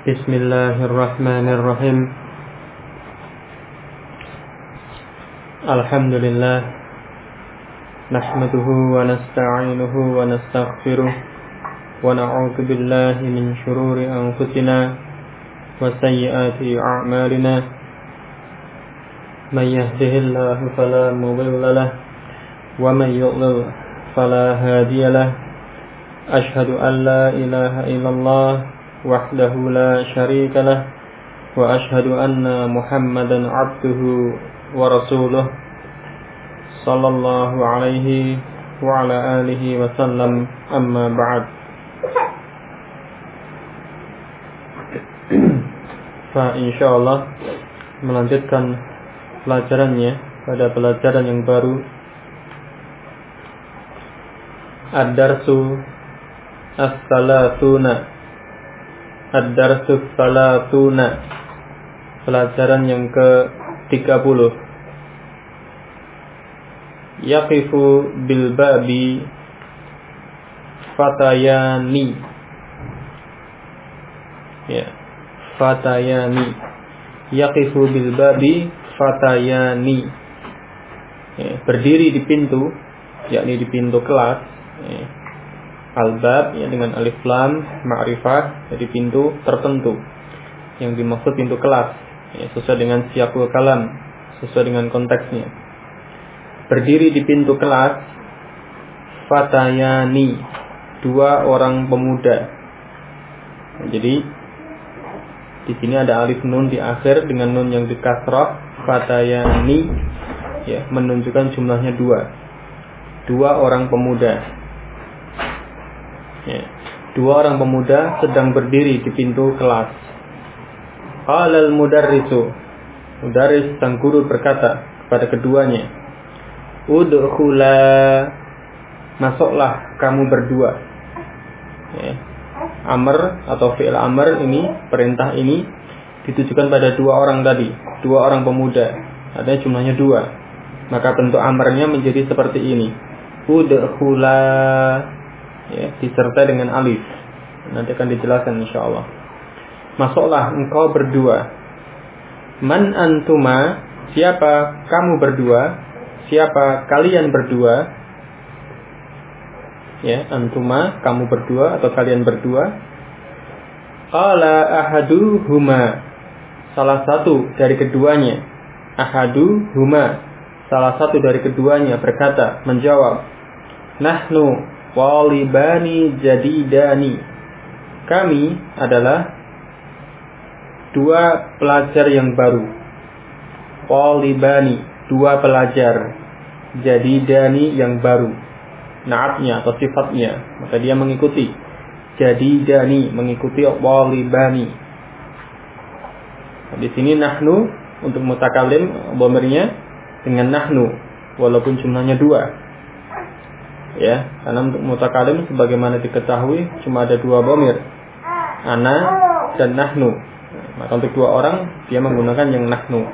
Bismillahirrahmanirrahim. Alhamdulillah. Nahmaduhu wa nasta'inuhu wa nastaghfiruh. Wa na'udzu billahi min shururi anfusina wa sayyiati a'malina. Man yahdihillahu fala mudilla lahu wa man yudlil fala hadiya lahu. Ashhadu an la ilaha illallah wahdahu la syarika lah wa ashhadu anna Muhammadan abduhu wa rasuluh sallallahu alaihi wa ala alihi wa sallam, amma ba'd. Fa insyaallah melanjutkan pelajarannya pada pelajaran yang baru, ad-darsu as-salatuna, ad-darsu salatuna, pelajaran yang ke-30. Yaqifu bil babi fatayani. Ya, fatayani. Yaqifu bil babi fatayani. Ya, berdiri di pintu, yakni di pintu kelas. Ya. Al-bab ya dengan alif lam ma'rifah, jadi pintu tertentu. Yang dimaksud pintu kelas ya, sesuai dengan siyaqul kalam, sesuai dengan konteksnya. Berdiri di pintu kelas fatayani, dua orang pemuda. Nah, jadi di sini ada alif nun di akhir dengan nun yang di kasrah, fatayani ya, menunjukkan jumlahnya dua orang pemuda. Ya. Dua orang pemuda sedang berdiri di pintu kelas. Qala al-mudarrisu, mudarris sang guru berkata kepada keduanya, udkhula, masuklah kamu berdua. Ya. Amr atau fi'il amr ini, perintah ini ditujukan pada dua orang tadi, dua orang pemuda. Ada jumlahnya dua, maka bentuk amrnya menjadi seperti ini, udkhula ya, disertai dengan alif. Nanti akan dijelaskan insyaallah. Masuklah engkau berdua. Man antuma, siapa kamu berdua? Siapa kalian berdua? Ya, antuma, kamu berdua atau kalian berdua. Qala ahaduhuma, salah satu dari keduanya. Ahaduhuma, salah satu dari keduanya berkata, menjawab, nahnu walibani jadidani, kami adalah dua pelajar yang baru. Walibani, dua pelajar. Jadidani, yang baru. Naatnya atau sifatnya, maka dia mengikuti. Jadidani, mengikuti walibani. Di sini nahnu untuk mutakalim, dhamirnya dengan nahnu, walaupun jumlahnya dua. Ya, karena untuk mutakalim sebagaimana diketahui cuma ada dua dhamir, ana dan nahnu. Maka untuk dua orang dia menggunakan yang nahnu.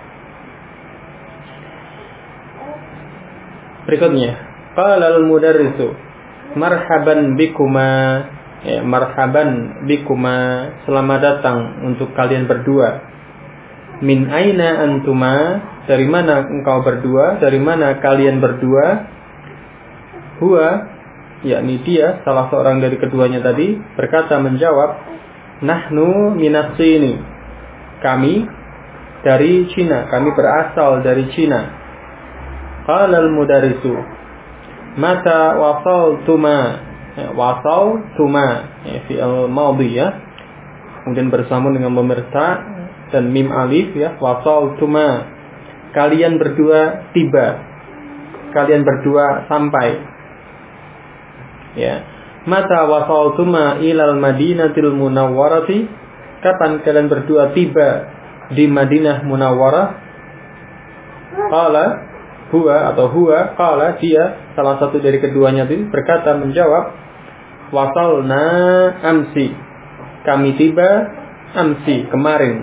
Berikutnya, qala al-mudarrisu marhaban bikuma, ya, marhaban bikuma, selamat datang untuk kalian berdua. Min aina antuma, dari mana engkau berdua, dari mana kalian berdua? Huwa, yakni dia, salah seorang dari keduanya tadi, berkata menjawab, nahnu minas Sini, kami dari Cina, kami berasal dari Cina. Qala al-mudarrisu mata wasaltuma, wasaltuma fi'il madhi ya, kemudian bersambung dengan pemirsa dan mim alif ya, wasaltuma, kalian berdua tiba, kalian berdua sampai. Ya, mata wasaltuma ilal Madinatil Munawwarati, kapan kalian berdua tiba di Madinah Munawwarah? Qala huwa atau huwa, qala dia, salah satu dari keduanya itu berkata menjawab, wasalna amsi, kami tiba amsi, kemarin.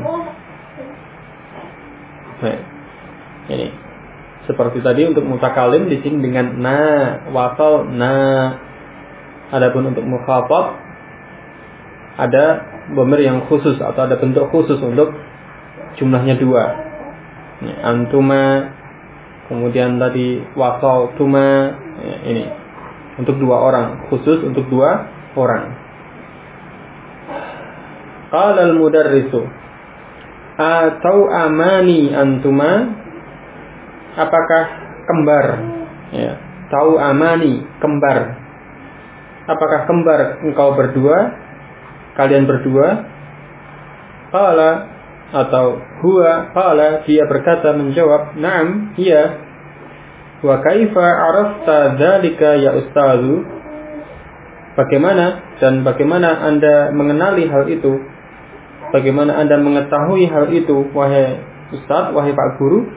Nah, ini seperti tadi untuk mutakalim di sini dengan na, wasal na. Adapun untuk mukhatab ada dhamir yang khusus atau ada bentuk khusus untuk jumlahnya 2. Antuma, kemudian tadi wasaltuma, ini untuk 2 orang, khusus untuk 2 orang. Qala al-mudarrisu atau amani antuma, apakah kembar, ya, tau amani, kembar, apakah kembar engkau berdua, kalian berdua? Qala, atau huwa qala, dia berkata menjawab, na'am, iya. Wa kaifa arafta dzalika ya ustazu, bagaimana dan bagaimana Anda mengenali hal itu? Bagaimana Anda mengetahui hal itu, wahai ustaz, wahai Pak Guru?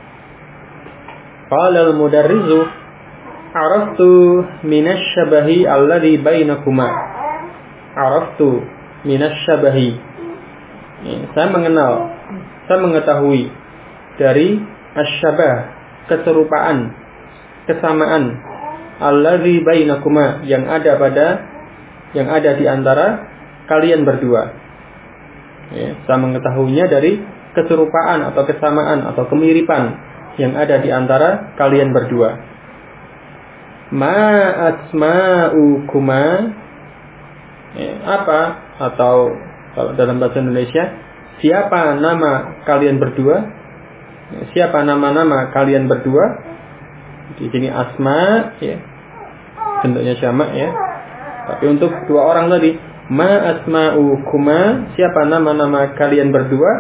Qala al-mudarrisu araftu minasy-syabahi alladhi bainakuma. Araftu minasy-syabahi, saya mengenal, saya mengetahui dari asy-syabah, keserupaan, kesamaan, alladzi bainakuma, yang ada di antara kalian berdua. Ya, saya mengetahuinya dari keserupaan atau kesamaan atau kemiripan yang ada di antara kalian berdua. Ma asma'ukuma, apa, atau kalau dalam bahasa Indonesia, siapa nama kalian berdua? Siapa nama-nama kalian berdua? Di sini asma, ya, bentuknya jamak, ya. Tapi untuk 2 orang tadi, ma asma'ukuma, siapa nama-nama kalian berdua?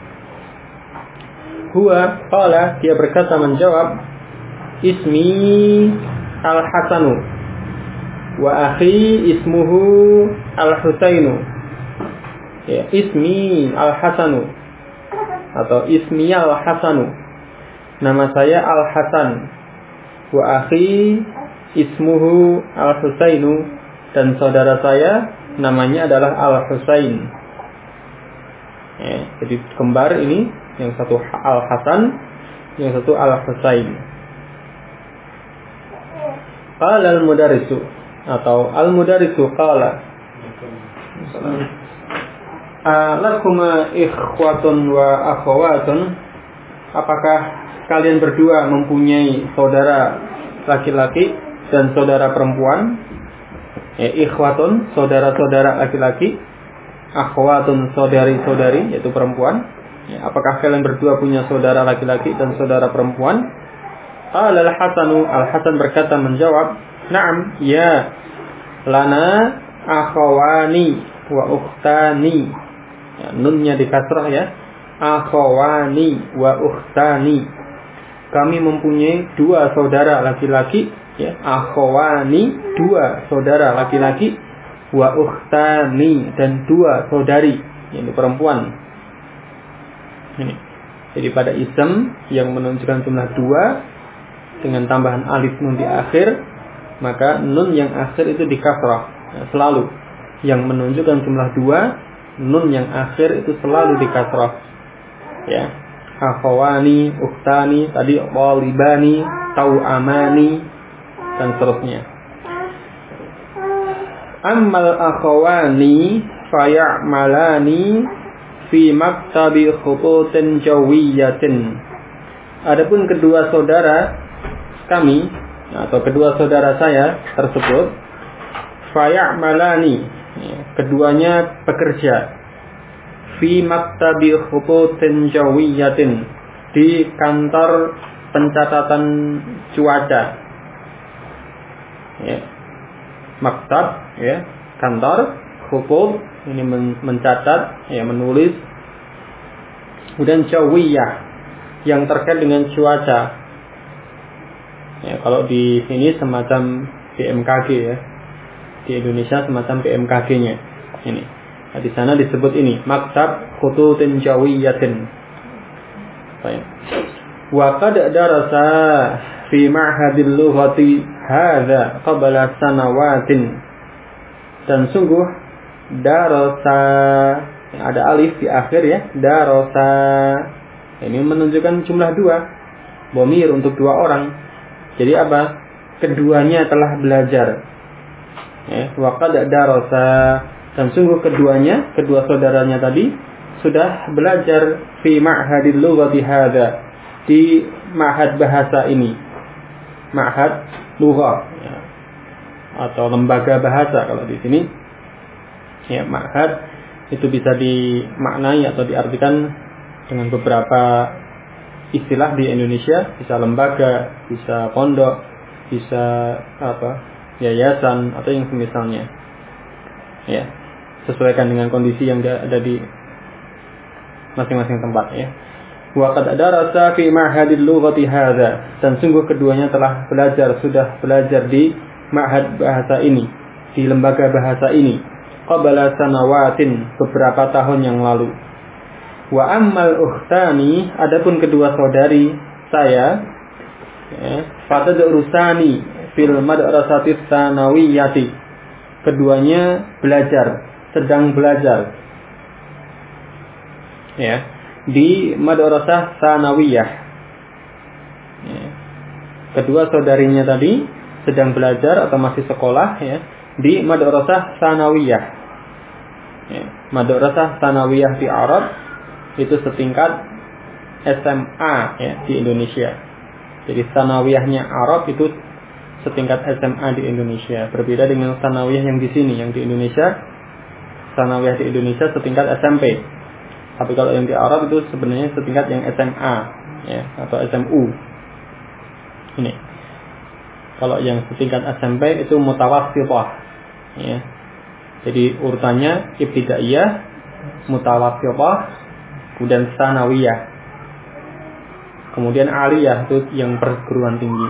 Huwa qala, dia berkata menjawab, ismi al-Hasanu wa akhi ismuhu al-Husainu. Ya, ismi al-Hasanu atau ismi al-Hasanu, nama saya Al-Hasan, wa akhi ismuhu al-Husainu, dan saudara saya namanya adalah Al-Husain. Ya, jadi kembar ini, yang satu Al-Hasan, yang satu Al-Husain. Qala al-mudarrisu, atau al-mudarrisu qala, lakuma ikhwatun wa akhawatun, apakah kalian berdua mempunyai saudara laki-laki dan saudara perempuan? Ikhwatun, saudara-saudara laki-laki, akhwatun, saudari-saudari, yaitu perempuan. Apakah kalian berdua punya saudara laki-laki dan saudara perempuan? Al-Hasanu, Al-Hasan berkata menjawab, na'am, ya. Lana akhawani wa ukhtani, ya, nunnya di kasrah, ya. Akhawani wa ukhtani, kami mempunyai 2 saudara laki-laki, ya. Akhawani, 2 saudara laki-laki, wa ukhtani, dan 2 saudari, yaitu perempuan. Ini. Jadi pada ism yang menunjukkan jumlah 2 dengan tambahan alif nun di akhir, maka nun yang akhir itu di kasrah, ya, selalu. Yang menunjukkan jumlah 2, nun yang akhir itu selalu di kasrah, ya. Akhawani, ukhtani, tadi walibani, tau'amani, dan seterusnya. Ammal akhawani faya'malani fi maktabi khututin jawiyatin. Adapun kedua saudara kami, atau kedua saudara saya tersebut, faya'malani, keduanya bekerja, fi maktabi khututin jawiyatin, di kantor pencatatan cuaca, ya. Maktab, ya, kantor, khutut ini mencatat, ya, menulis. Kemudian jawiyah, yang terkait dengan cuaca. Ya, kalau di sini semacam BMKG, ya. Di Indonesia semacam BMKG-nya. Ini. Nah, di sana disebut ini maktab khututin jawiyatin. Baik. Wa qad darasa fi ma'hadil lughati hadza qabla sanawatin. Dan sungguh darasa, ada alif di akhir, ya. Darasa ini menunjukkan jumlah 2, dhamir untuk 2 orang. Jadi apa? Keduanya telah belajar. Wa qad darasa, Dan sungguh kedua saudaranya tadi sudah belajar fi ma'hadil lughati hadza, di ma'had bahasa ini. Ma'had lughah ya, atau lembaga bahasa kalau di sini. Ya, ma'had itu bisa dimaknai atau diartikan dengan beberapa istilah di Indonesia, bisa lembaga, bisa pondok, bisa yayasan atau yang semisalnya. Ya, sesuaikan dengan kondisi yang ada di masing-masing tempat ya. Wa qad darasa fi ma'hadil lughati hadza, dan sungguh keduanya sudah belajar di ma'had bahasa ini, di lembaga bahasa ini, qabla sanawatin, beberapa tahun yang lalu. Wa ammal ukhtani, adapun kedua saudari saya ya, fatadrusani fil madrasatis tsanawiyati, keduanya sedang belajar ya di madrasah tsanawiyah ya. Kedua saudarinya tadi sedang belajar atau masih sekolah ya di madrasah tsanawiyah ya. Madrasah tsanawiyah di Arab itu setingkat SMA ya di Indonesia. Jadi tsanawiyahnya Arab itu setingkat SMA di Indonesia. Berbeda dengan tsanawiyah yang di sini, yang di Indonesia. Tsanawiyah di Indonesia setingkat SMP. Tapi kalau yang di Arab itu sebenarnya setingkat yang SMA ya, atau SMU. Ini. Kalau yang setingkat SMP itu mutawassithah ya. Jadi urutannya ibtidaiyah, mutawassithah, kemudian tsanawiyah. Kemudian aliyah itu yang perguruan tinggi.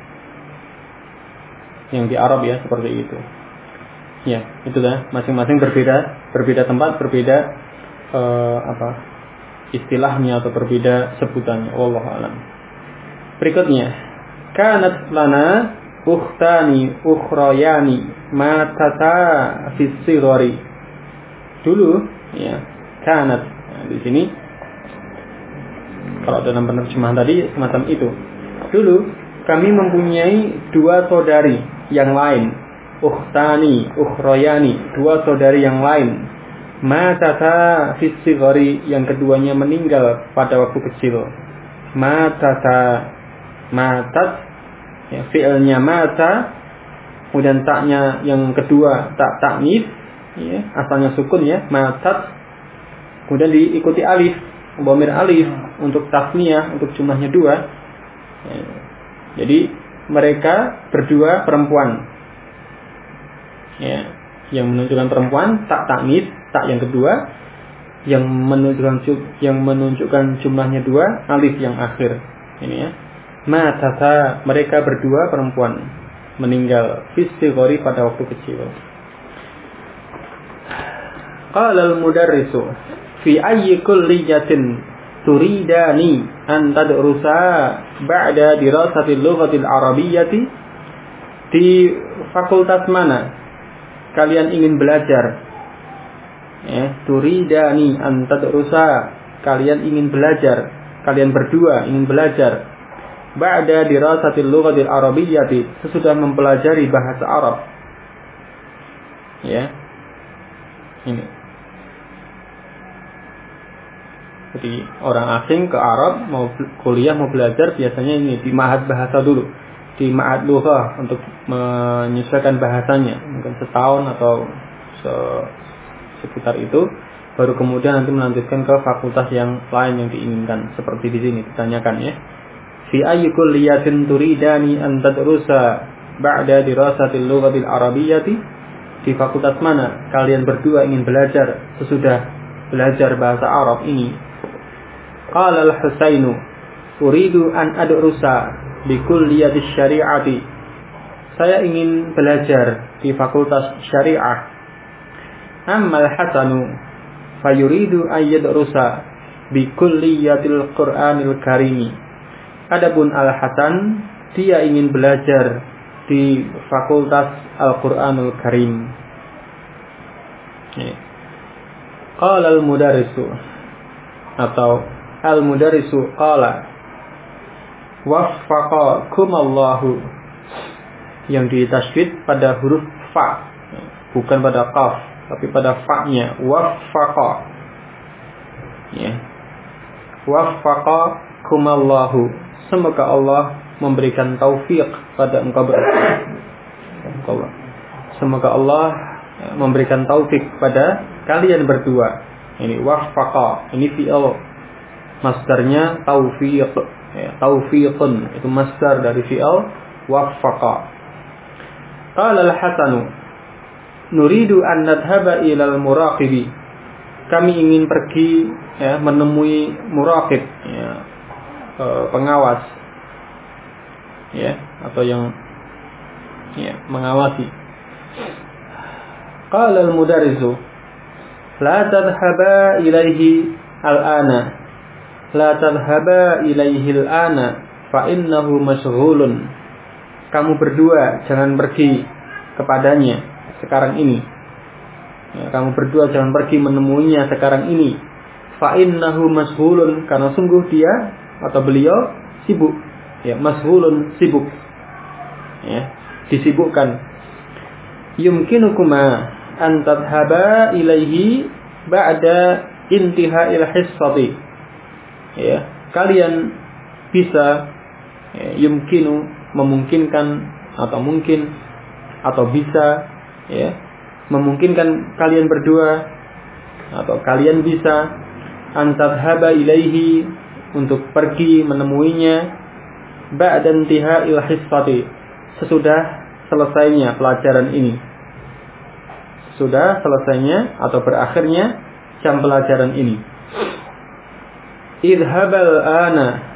Yang di Arab ya seperti itu. Ya, itulah masing-masing berbeda tempat, berbeda istilahnya atau berbeda sebutannya. Wallahu a'lam. Berikutnya, kanat lana ukhtani ukhrayani matata fis sighari. Dulu ya, kanat. Nah, di sini kalau dalam penerjemahan tadi semacam itu. Dulu kami mempunyai dua saudari yang lain, ukhtani ukhrayani, dua saudari yang lain. Matata fis sighari, yang keduanya meninggal pada waktu kecil. Matat ya, fi'ilnya mata, kemudian taknya yang kedua tak taknis ya, asalnya sukun ya, matat, kemudian diikuti alif, dhamir alif untuk tasniyah, untuk jumlahnya dua ya. Jadi mereka berdua perempuan ya, yang menunjukkan perempuan tak taknis, tak yang kedua yang menunjukkan jumlahnya dua, alif yang akhir ini ya. Matata, mereka berdua perempuan meninggal fis sighari pada waktu kecil. Qala al-mudarrisu fi ayyi kulliyatin turidani an tadrusa ba'da dirasati al-lughatil arabiyyati, di fakultas mana kalian ingin belajar ya, turidani an tadrusa, kalian ingin belajar, kalian berdua ingin belajar ba'da dirasatil lughatil arabiyyati, sesudah mempelajari bahasa Arab ya. Ini jadi orang asing ke Arab mau kuliah, mau belajar, biasanya ini di ma'had bahasa dulu, di ma'had lughah untuk menyesuaikan bahasanya, mungkin setahun atau sekitar itu, baru kemudian nanti melanjutkan ke fakultas yang lain yang diinginkan. Seperti di sini ditanyakan ya, fi ayyi kulliyatin turidani an tadrusa ba'da dirasatil lughatil arabiyyati, di fakultas mana kalian berdua ingin belajar sesudah belajar bahasa Arab ini. Qala al-Husainu uridu an adrusa bi kulliyatis syari'ati, saya ingin belajar di fakultas syariah. Ammal Hasanu fayuridu ayyadrusa bi kulliyatil Qur'anil Karimi, adapun Al-Hasan dia ingin belajar di fakultas Al-Qur'anul Karim. Qala al-mudarrisu, atau al-mudarrisu qala waffaqakumallahu, yang ditasydid pada huruf fa, bukan pada qaf. tapi pada fa-nya. Waffaqa. Ya. Waffaqakumallahu. Semoga Allah memberikan taufik pada engkau berdua. Semoga Allah memberikan taufik pada kalian berdua. Ini waffaqa, ini fi'il. Masdarnya taufiq. Ya, taufiqun itu masdar dari fi'il waffaqa. Qala al-Hasanu, nuridu an nadhhaba ilal muraqibi. Kami ingin pergi ya, menemui muraqib, ya, pengawas, ya, atau yang ya, mengawasi. Qala al-mudarrisu, la tadhhaba ilaihi al-ana. La tadhhaba ilaihi al-ana fa innahu mashghulun. Kamu berdua jangan pergi kepadanya sekarang ini. Ya, kamu berdua jangan pergi menemuinya sekarang ini. Fa innahu mashghulun, karena sungguh dia atau beliau sibuk. Ya, mashghulun, sibuk. Ya, disibukkan. Yumkinukuma an tadhhaba ilaihi ba'da intiha'il hissati. Ya, kalian bisa ya, yumkinu memungkinkan atau mungkin atau bisa ya, memungkinkan kalian berdua atau kalian bisa antadhaba ilaihi untuk pergi menemuinya ba'da intiha'il hissati, sesudah selesainya pelajaran ini, sudah selesainya atau berakhirnya jam pelajaran ini. Idhabal ana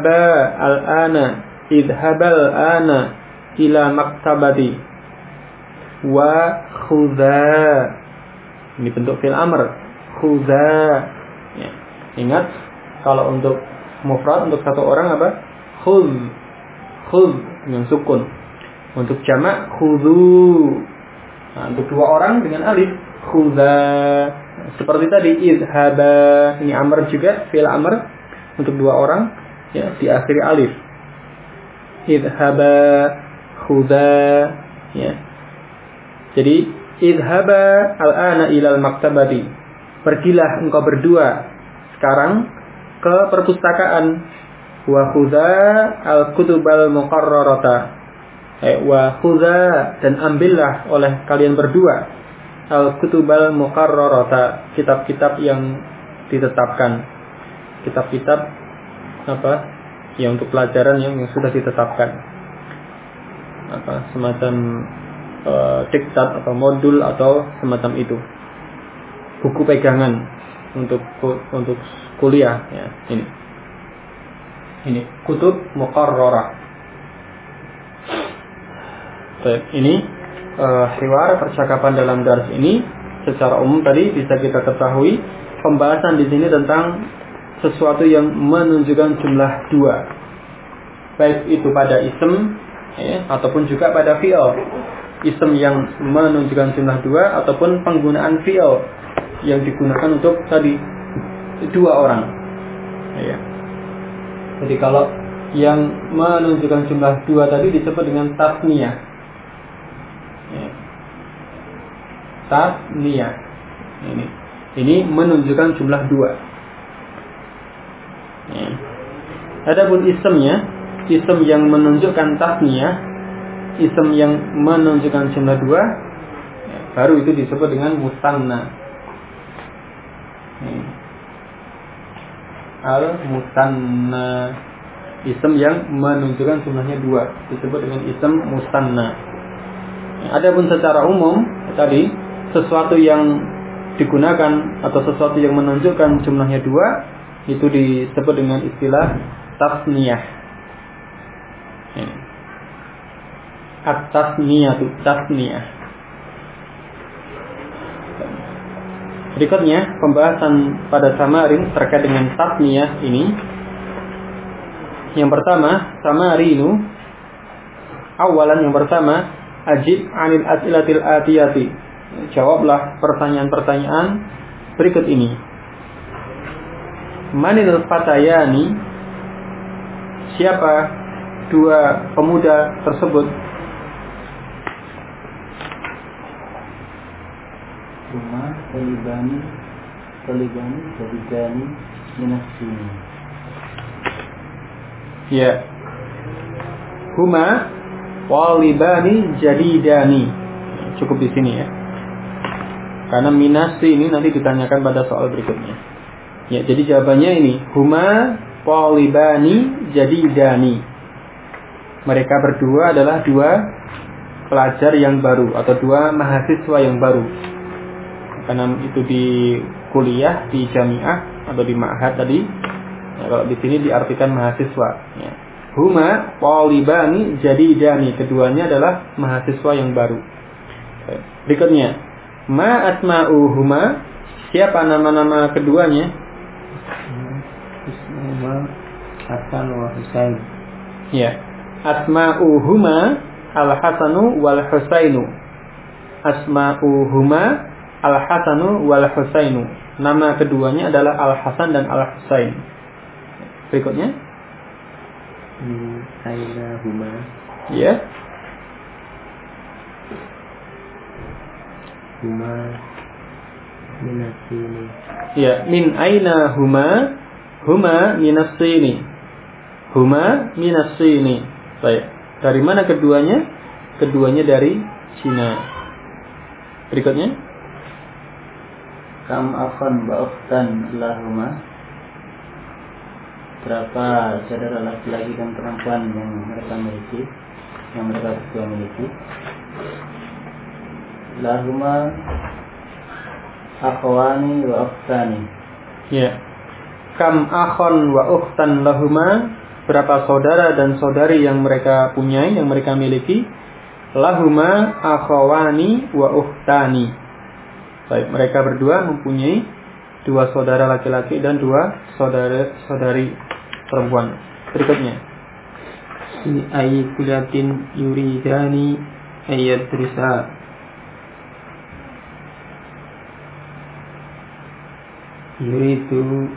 ila maktabati wa khudha. Ini bentuk fi'il amr, khudha. Ya. Ingat kalau untuk mufrad untuk satu orang apa? Khudh dengan sukun. Untuk jamak khudhu. Nah, untuk dua orang dengan alif khudha. Seperti tadi idhaba, ini amr juga, fi'il amr untuk dua orang ya, diakhiri alif. Idhaba, khudha, ya. Jadi idhaba al-ana ilal maktabati. Pergilah engkau berdua sekarang ke perpustakaan. Wa khudha al-kutubal muqarrarata. Wa khudha, dan ambillah oleh kalian berdua al-kutubal muqarrarata, kitab-kitab yang ditetapkan. Kitab-kitab apa? Ya, untuk pelajaran yang sudah ditetapkan. Apa semacam diktat atau modul atau semacam itu. Buku pegangan untuk kuliah ya, ini. Ini kutub muqarrarah. Baik, ini hiwar percakapan dalam dars ini secara umum tadi bisa kita ketahui pembahasan di sini tentang sesuatu yang menunjukkan jumlah dua, baik itu pada ism ya, ataupun juga pada fi'il. Ism yang menunjukkan jumlah dua ataupun penggunaan fi'il yang digunakan untuk tadi dua orang ya. Jadi kalau yang menunjukkan jumlah dua tadi disebut dengan tasniyah ya. Tasniyah ini menunjukkan jumlah dua. Ya. Adapun ismnya, ism yang menunjukkan tasniyah, ism yang menunjukkan jumlah dua ya, baru itu disebut dengan musanna. Al-musanna, ism yang menunjukkan jumlahnya dua disebut dengan ism musanna. Ya, adapun secara umum tadi sesuatu yang digunakan atau sesuatu yang menunjukkan jumlahnya dua itu disebut dengan istilah tasniyah. At-tasniyatu, tasniyah. Berikutnya pembahasan pada samarin terkait dengan tasniyah ini. Yang pertama, samarinu. Awalan yang pertama, ajib anil as'ilatil atiyati. Jawablah pertanyaan-pertanyaan berikut ini. Manil fatayani, siapa dua pemuda tersebut? Talibani jadidani minasini. Ya. Huma talibani jadidani. Cukup di sini ya. Karena minasi ini nanti ditanyakan pada soal berikutnya. Ya, jadi jawabannya ini, huma talibani jadidani. Mereka berdua adalah dua pelajar yang baru atau dua mahasiswa yang baru. Karena itu di kuliah, di jamiah atau di ma'had tadi. Ya, kalau di sini diartikan mahasiswa. Ya. Huma talibani jadidani, keduanya adalah mahasiswa yang baru. Berikutnya, ma asma'uhuma, siapa nama-nama keduanya? Ismahuma Hasan wa Husain. Ya. Asma'uhuma Al-Hasanu wal Husainu. Asma'uhuma Al-Hasanu wal Husainu. Nama keduanya adalah Al-Hasan dan Al-Husain. Berikutnya, aina huma. Ya. Huma minasini. Ya, min aina huma? Huma minasini. Huma minasini. Baik. Dari mana keduanya? Keduanya dari Cina. Berikutnya, Kam akhan wa ukhtan lahuma. Berapa saudara laki-laki dan perempuan yang mereka miliki, yang mereka berdua miliki? Lahuma akhwani wa ukhtani. ya. Kam akhon wa ukhtan lahuma, berapa saudara dan saudari yang mereka punyai, yang mereka miliki? Lahuma akhwani wa ukhtani. Baik, mereka berdua mempunyai dua saudara laki-laki dan dua saudari perempuan. Berikutnya, Ini ayi kuliatin yuridani ayat risa. Yuridu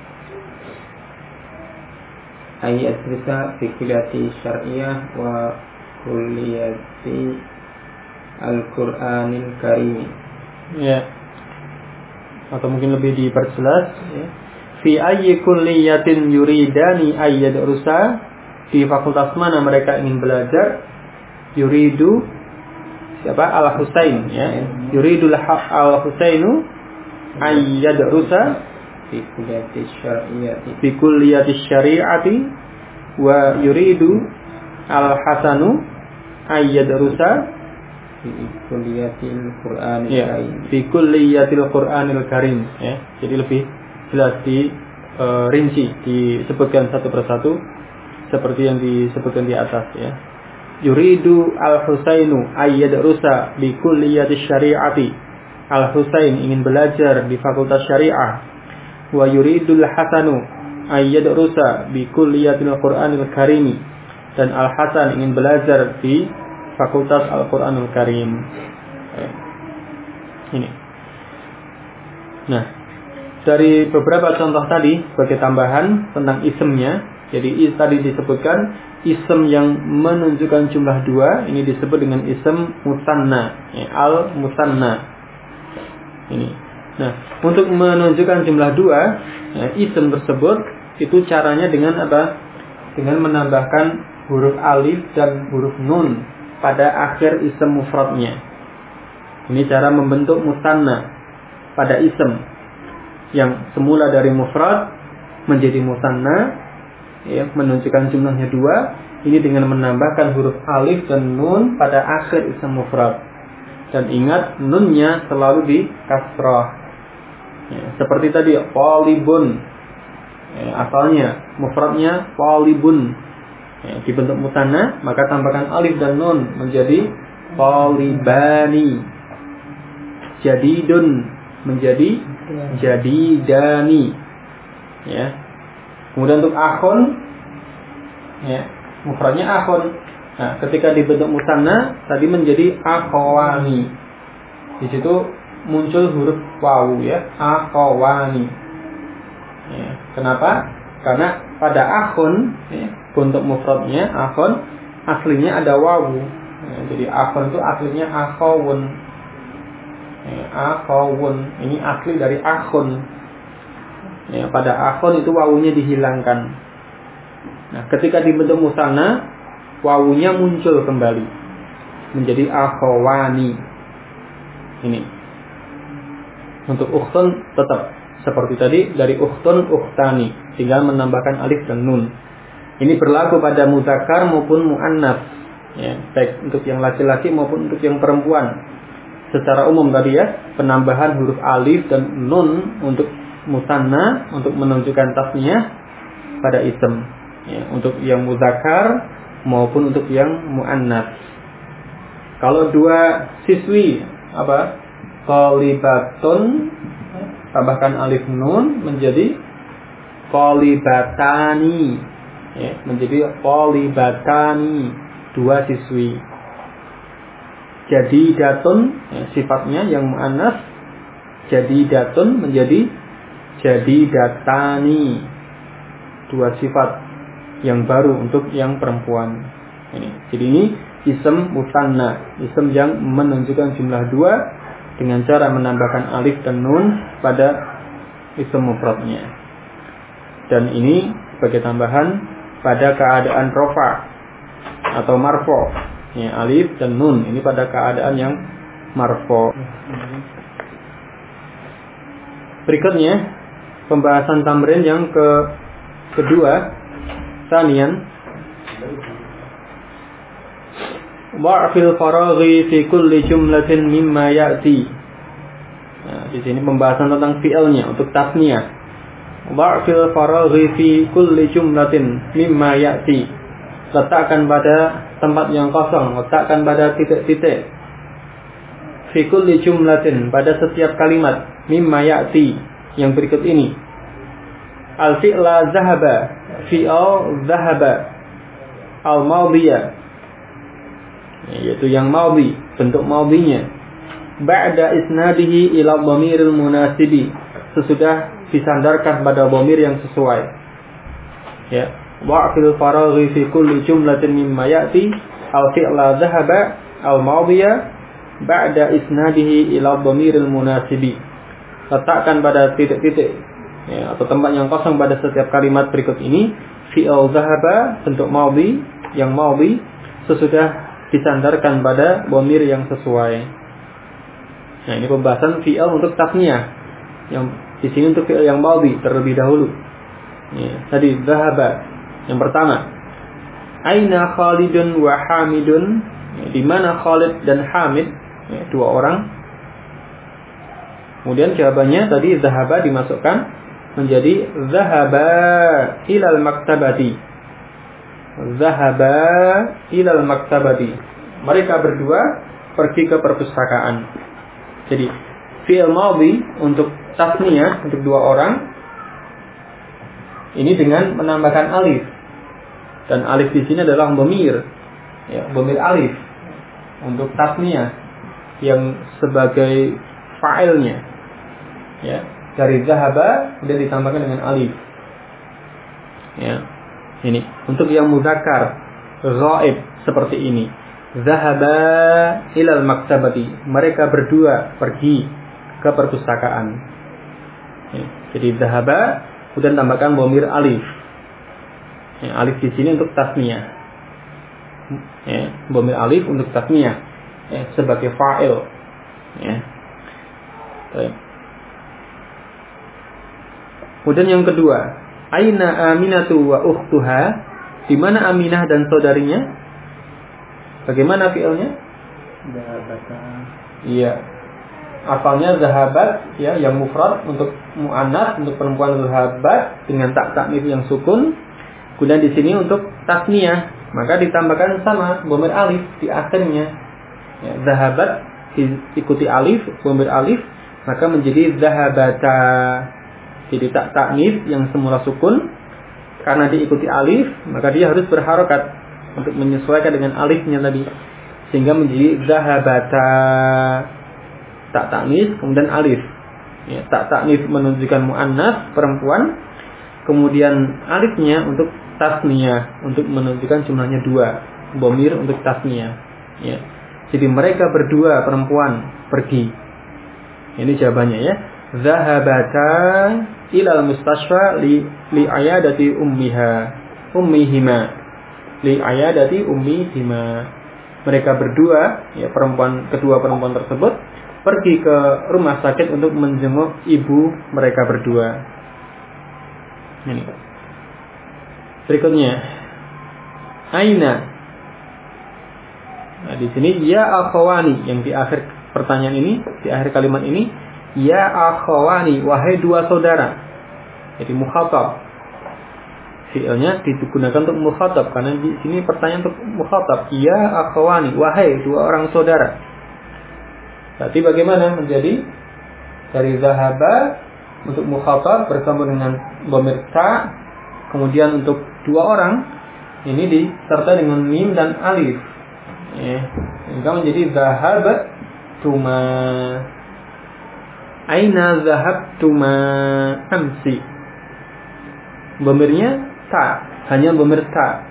ayat risa fi kuliati syariah wa kuliati Al-Quranil Karim. ya. Atau mungkin lebih diperjelas, ya. Fi ayyi kulliyatin yuridani ayyad rusa, di fakultas mana mereka ingin belajar? Yuridu siapa? Al-Husain, ya. Yuridul Al-Husainu ayyad rusa Fi kuliati syariah. fi kulliyati syari'ati, wa yuridu Al-Hasanu ayyad rusa Fi kuliatil Quranil ya, Karim. fi kulliyatil Qur'anil Karim, ya. Jadi lebih jelas di rinci, disebutkan satu persatu seperti yang disebutkan di atas, ya. Yuridu Al-Husainu ayyad rusa bi kulliyati syari'ati. Al-Husain ingin belajar di fakultas syariah. Wa yuridul Hasanu ayyad rusa bi kulliyatil Qur'anil Karim. Dan Al-Hasan ingin belajar di Fakultas Al-Quranul Karim. Ini. Nah, dari beberapa contoh tadi sebagai tambahan tentang isemnya. Jadi tadi disebutkan isem yang menunjukkan jumlah dua, ini disebut dengan isem musanna, ya, al-musanna. Ini. Nah, untuk menunjukkan jumlah dua, ya, isem tersebut itu caranya dengan apa? Dengan menambahkan huruf alif dan huruf nun pada akhir isem mufradnya. Ini cara membentuk musanna pada isem yang semula dari mufrad menjadi musanna, ya, menunjukkan jumlahnya dua. Ini dengan menambahkan huruf alif dan nun pada akhir isem mufrad. Dan ingat, nunnya selalu di kasrah. Ya, seperti tadi, qalibun. Ya, asalnya mufradnya qalibun. Ya, dibentuk musanna, maka tambahkan alif dan nun menjadi qalibani. Jadidun menjadi jadidani. Ya. Kemudian untuk akhun, ya, mufradnya akhun. Nah, ketika dibentuk musanna tadi menjadi akhwani. Di situ muncul huruf wawu, ya, akhwani. Ya, kenapa? Karena pada akhun, ya, untuk mufradnya akhun aslinya ada wawu. Ya, jadi akhun itu aslinya akhawun. Akhawun, ini asli dari akhun. Ya, pada akhun itu wawunya dihilangkan. Nah, ketika dibentuk musanna, wawunya muncul kembali menjadi akhawani. Ini. Untuk ukhtun tetap seperti tadi, dari ukhtun ukhtani, tinggal menambahkan alif dan nun. Ini berlaku pada muzakkar maupun muannats, ya, baik untuk yang laki-laki maupun untuk yang perempuan. Secara umum tadi ya, penambahan huruf alif dan nun untuk musanna, untuk menunjukkan tasniyah pada isim, ya, untuk yang muzakkar maupun untuk yang muannats. Kalau dua siswi qalibatun, tambahkan alif nun menjadi qalibatani, ya, menjadi qalibatani, dua siswi. Jadidatun, ya, sifatnya yang muannats, jadidatun menjadi jadidatani, dua sifat yang baru untuk yang perempuan. Ini. Jadi ini isim musanna, isim yang menunjukkan jumlah dua dengan cara menambahkan alif dan nun pada isim mufradnya. Dan ini sebagai tambahan pada keadaan rofa atau marfo, ya, alif dan nun ini pada keadaan yang marfo. Berikutnya pembahasan tamrin yang kedua, sanian, wa'fil faraghi fi kulli jumlatin mimma ya'ti. Nah, di sini pembahasan tentang fi'ilnya untuk tasniyah. Wa'fil faraghi fi kulli jumlatin mimma ya'ti. Letakkan pada tempat yang kosong, letakkan pada titik-titik. Fi kulli jumlatin, pada setiap kalimat, mimma ya'ti, yang berikut ini. Al-fi'la zahaba, fi'al zahaba, al-madiyah, yaitu yang madhi, bentuk madhinya. Ba'da isnadihi ila dhamiril munasibi, sesudah disandarkan pada dhamir yang sesuai. Ya, wa'fil faraghi fi kulli jumlatin mimma ya'ti al-fi'la dhahaba al-madhiya ba'da isnadihi ila dhamiril munasibi. Letakkan pada titik-titik, ya, atau tempat yang kosong pada setiap kalimat berikut ini. Fi'al dhahaba, bentuk madhi, yang madhi, sesudah disandarkan pada dhamir yang sesuai. Nah, ini pembahasan fi'al untuk tasniyah. Yang di sini untuk fi'al yang madhi terlebih dahulu. Ya, tadi dhahaba yang pertama. Aina Khalidun wa Hamidun? Ya, di mana Khalid dan Hamid? Ya, dua orang. Kemudian jawabannya tadi dhahaba dimasukkan menjadi dhahaba ilal maktabati. Dhahaba ilal maktabati. Mereka berdua pergi ke perpustakaan. Jadi fi'il madhi untuk tasniyah untuk dua orang ini dengan menambahkan alif. Dan alif di sini adalah dhamir. Ya, dhamir alif untuk tasniyah yang sebagai fa'ilnya. Ya, dari dhahaba kemudian ditambahkan dengan alif. Ya. Ini untuk yang muzakkar ghaib seperti ini. Dhahaba ilal maktabati. Mereka berdua pergi ke perpustakaan. Ya, jadi dhahaba kemudian tambahkan dhamir alif. Ya, alif di sini untuk tasniyah. Ya, dhamir alif untuk tasniyah, ya, sebagai fa'il. Ya. Baik. Kemudian yang kedua, aina Aminatu wa ukhtuha? Di mana Aminah dan saudarinya? Bagaimana fi'ilnya? Dhahabata. Iya. Asalnya zahabat, ya, yang mufrad untuk muannats, untuk perempuan zahabat dengan tak taknif yang sukun. Kemudian di sini untuk tasniyah, maka ditambahkan sama dhamir alif di akhirnya. Ya, zahabat diikuti alif, dhamir alif, maka menjadi zahabata. Jadi tak taknif yang semula sukun, karena diikuti alif, maka dia harus berharokat untuk menyesuaikan dengan alifnya tadi, sehingga menjadi zahabata. Tak taknif kemudian alif. Ya, tak taknif menunjukkan muannats perempuan, kemudian alifnya untuk tasniyah, untuk menunjukkan jumlahnya dua, dhamir untuk tasniyah. Ya. Jadi mereka berdua perempuan pergi. Ini jawabannya ya. Zahabata ilal mustasfa li ayadati ummihima. Li ayadati ummihima. Mereka berdua, ya kedua perempuan tersebut pergi ke rumah sakit untuk menjenguk ibu mereka berdua. Ini. Berikutnya, aina. Nah, di sini ya akhawani, yang di akhir pertanyaan ini, di akhir kalimat ini, ya akhawani, wahai dua saudara. Jadi mukhatab. Fi'ilnya digunakan untuk mukhatab karena di sini pertanyaan untuk mukhatab. Ya akhawani, wahai dua orang saudara. Berarti bagaimana menjadi dari zahaba untuk mukhatab bersama dengan dhamir ta, kemudian untuk dua orang ini disertai dengan mim dan alif. Sehingga menjadi zahabtuma. Aina zahabtuma amsi. Dhamirnya ta, hanya dhamir ta.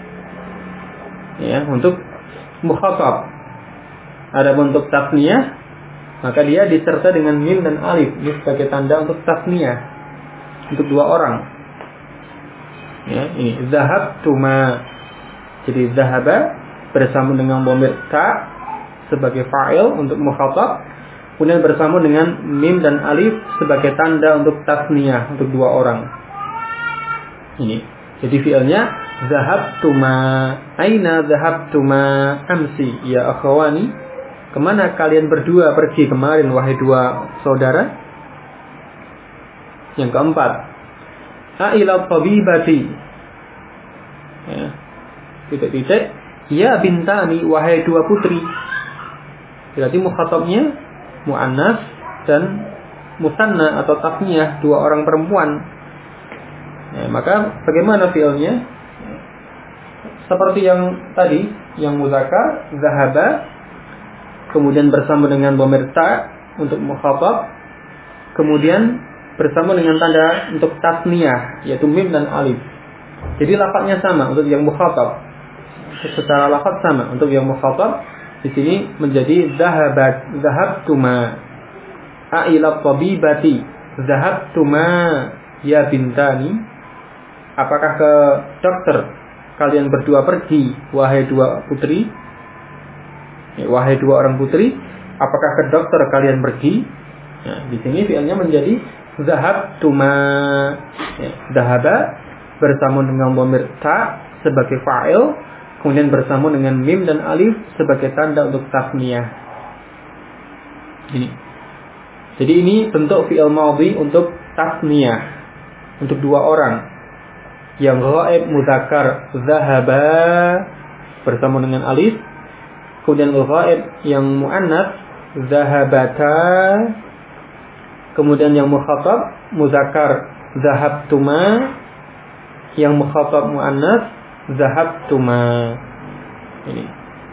Ya, untuk mukhatab. Ada bentuk tasniyah, maka dia disertai dengan mim dan alif. Ini sebagai tanda untuk tasniyah, untuk dua orang. Ya, ini zahabtuma. Jadi zahaba bersama dengan dhamir ta sebagai fa'il untuk mukhatab, kemudian bersama dengan mim dan alif sebagai tanda untuk tasniyah, untuk dua orang. Ini. Jadi fi'ilnya zahabtuma. Aina zahabtuma amsi ya akhawani. Kemana kalian berdua pergi kemarin wahai dua saudara? Yang keempat, ila tabibati. Ya. Titik-titik. Ya bintani, wahai dua putri. Berarti mukhatabnya muannas dan musanna atau tasniyah, dua orang perempuan. Ya, maka bagaimana fi'ilnya? Seperti yang tadi, yang muzakkar, zahaba, kemudian bersama dengan dhamir ta untuk mukhatab, kemudian bersama dengan tanda untuk tasniyah, yaitu mim dan alif. Jadi lafadznya sama untuk yang mukhatab. Secara lafaz sama untuk yang mukhatab. Di sini menjadi zahabtuma. Ila tabibati. Zahabtuma ya bintani. Apakah ke dokter kalian berdua pergi wahai dua putri? Wahai dua orang putri, apakah ke dokter kalian pergi? Nah, di sini fi'ilnya menjadi zahabtuma. Zahaba bersama dengan dhamir ta sebagai fa'il, kemudian bersama dengan mim dan alif sebagai tanda untuk tasniyah. Ini. Jadi ini bentuk fi'il madhi untuk tasniyah, untuk dua orang. Yang ghaib mudzakkar zahaba bersama dengan alif, kemudian ghaib yang muannas zahabata, kemudian yang mukhatab mudzakkar zahabtuma, yang mukhatab muannas zahabtuma. Ini.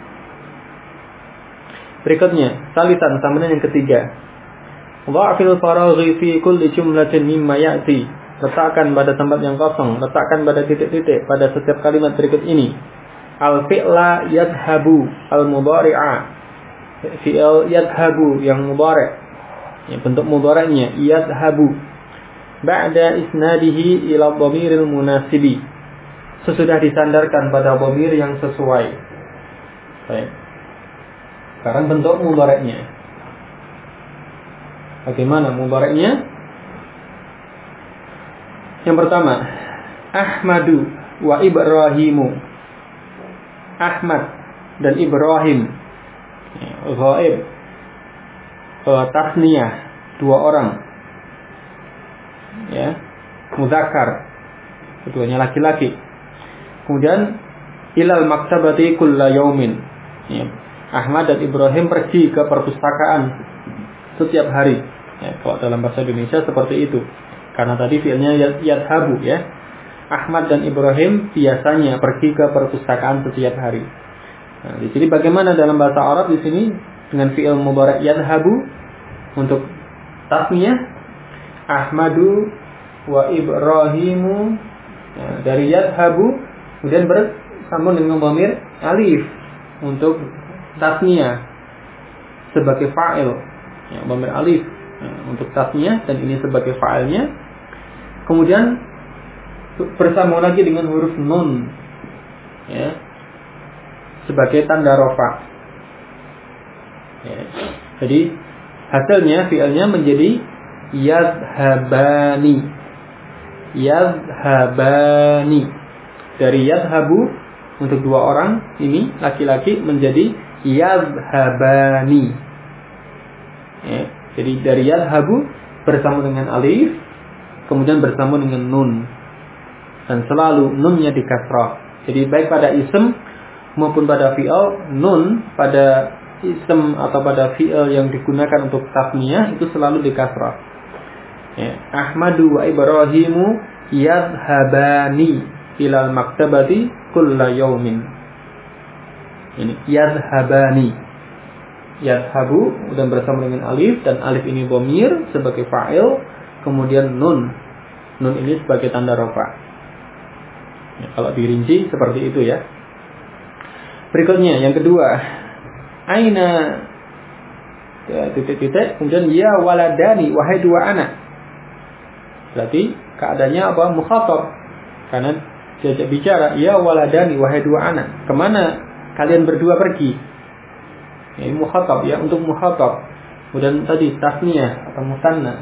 Berikutnya, salisan sama dengan yang ketiga. Dha'fil faraghi fi kulli jumlatin mimma ya'ti. Letakkan pada tempat yang kosong, letakkan pada titik-titik pada setiap kalimat berikut ini. Al-fi'la yadhabu al-mudhari'a. Fi'il yadhabu yang mudhari'. Ya, bentuk mudhari'nya yadhabu. Ba'da isnadihi ila dhamiril munasibi. Sesudah disandarkan pada dhamir yang sesuai. Baik. Sekarang bentuk mudhari'nya. Bagaimana mudhari'nya? Yang pertama, Ahmadu wa Ibrahimu. Ahmad dan Ibrahim. Ghaib. Tasniyah, dua orang. Ya, mudzakkar. Keduanya laki-laki. Kemudian ilal maktabati kulla yaumin. Ya, Ahmad dan Ibrahim pergi ke perpustakaan setiap hari. Ya, kalau dalam bahasa Indonesia seperti itu. Karena tadi fi'ilnya yadhabu ya. Ahmad dan Ibrahim biasanya pergi ke perpustakaan setiap hari. Nah, di sini bagaimana dalam bahasa Arab di sini dengan fi'il mudhari' yadhabu untuk tasniyah Ahmadu wa Ibrahimu. Nah, dari yadhabu kemudian bersambung dengan dhamir alif untuk tasniyah sebagai fa'il. Ya, dhamir alif untuk tasniyah dan ini sebagai fa'ilnya. Kemudian bersambung lagi dengan huruf nun, ya, sebagai tanda rofa. Ya. Jadi hasilnya fi'ilnya menjadi yadhabani. Yadhabani. Dari yadhabu untuk dua orang ini laki-laki menjadi yadhabani. Ya. Jadi dari yadhabu bersambung dengan alif, kemudian bersambung dengan nun, dan selalu nunnya di kasrah. Jadi baik pada ism maupun pada fi'il, nun pada ism atau pada fi'il yang digunakan untuk tasniyah itu selalu di kasrah. Ya. Ahmadu wa Ibrahimu yadhabani ilal maktabati kulla yaumin. Ini yadhabani. Yadhabu dan bersama dengan alif, dan alif ini dhamir sebagai fa'il, kemudian nun. Nun ini sebagai tanda rafa. Ya, kalau dirinci seperti itu ya. Berikutnya yang kedua, aina titik-titik, kemudian ya waladani, wahai dua anak. Berarti keadaannya apa? Mukhatab. Karena diajak bicara, ya waladani, wahai dua anak. Kemana kalian berdua pergi? Ini mukhatab ya, untuk mukhatab. Kemudian tadi tasniyah atau musanna.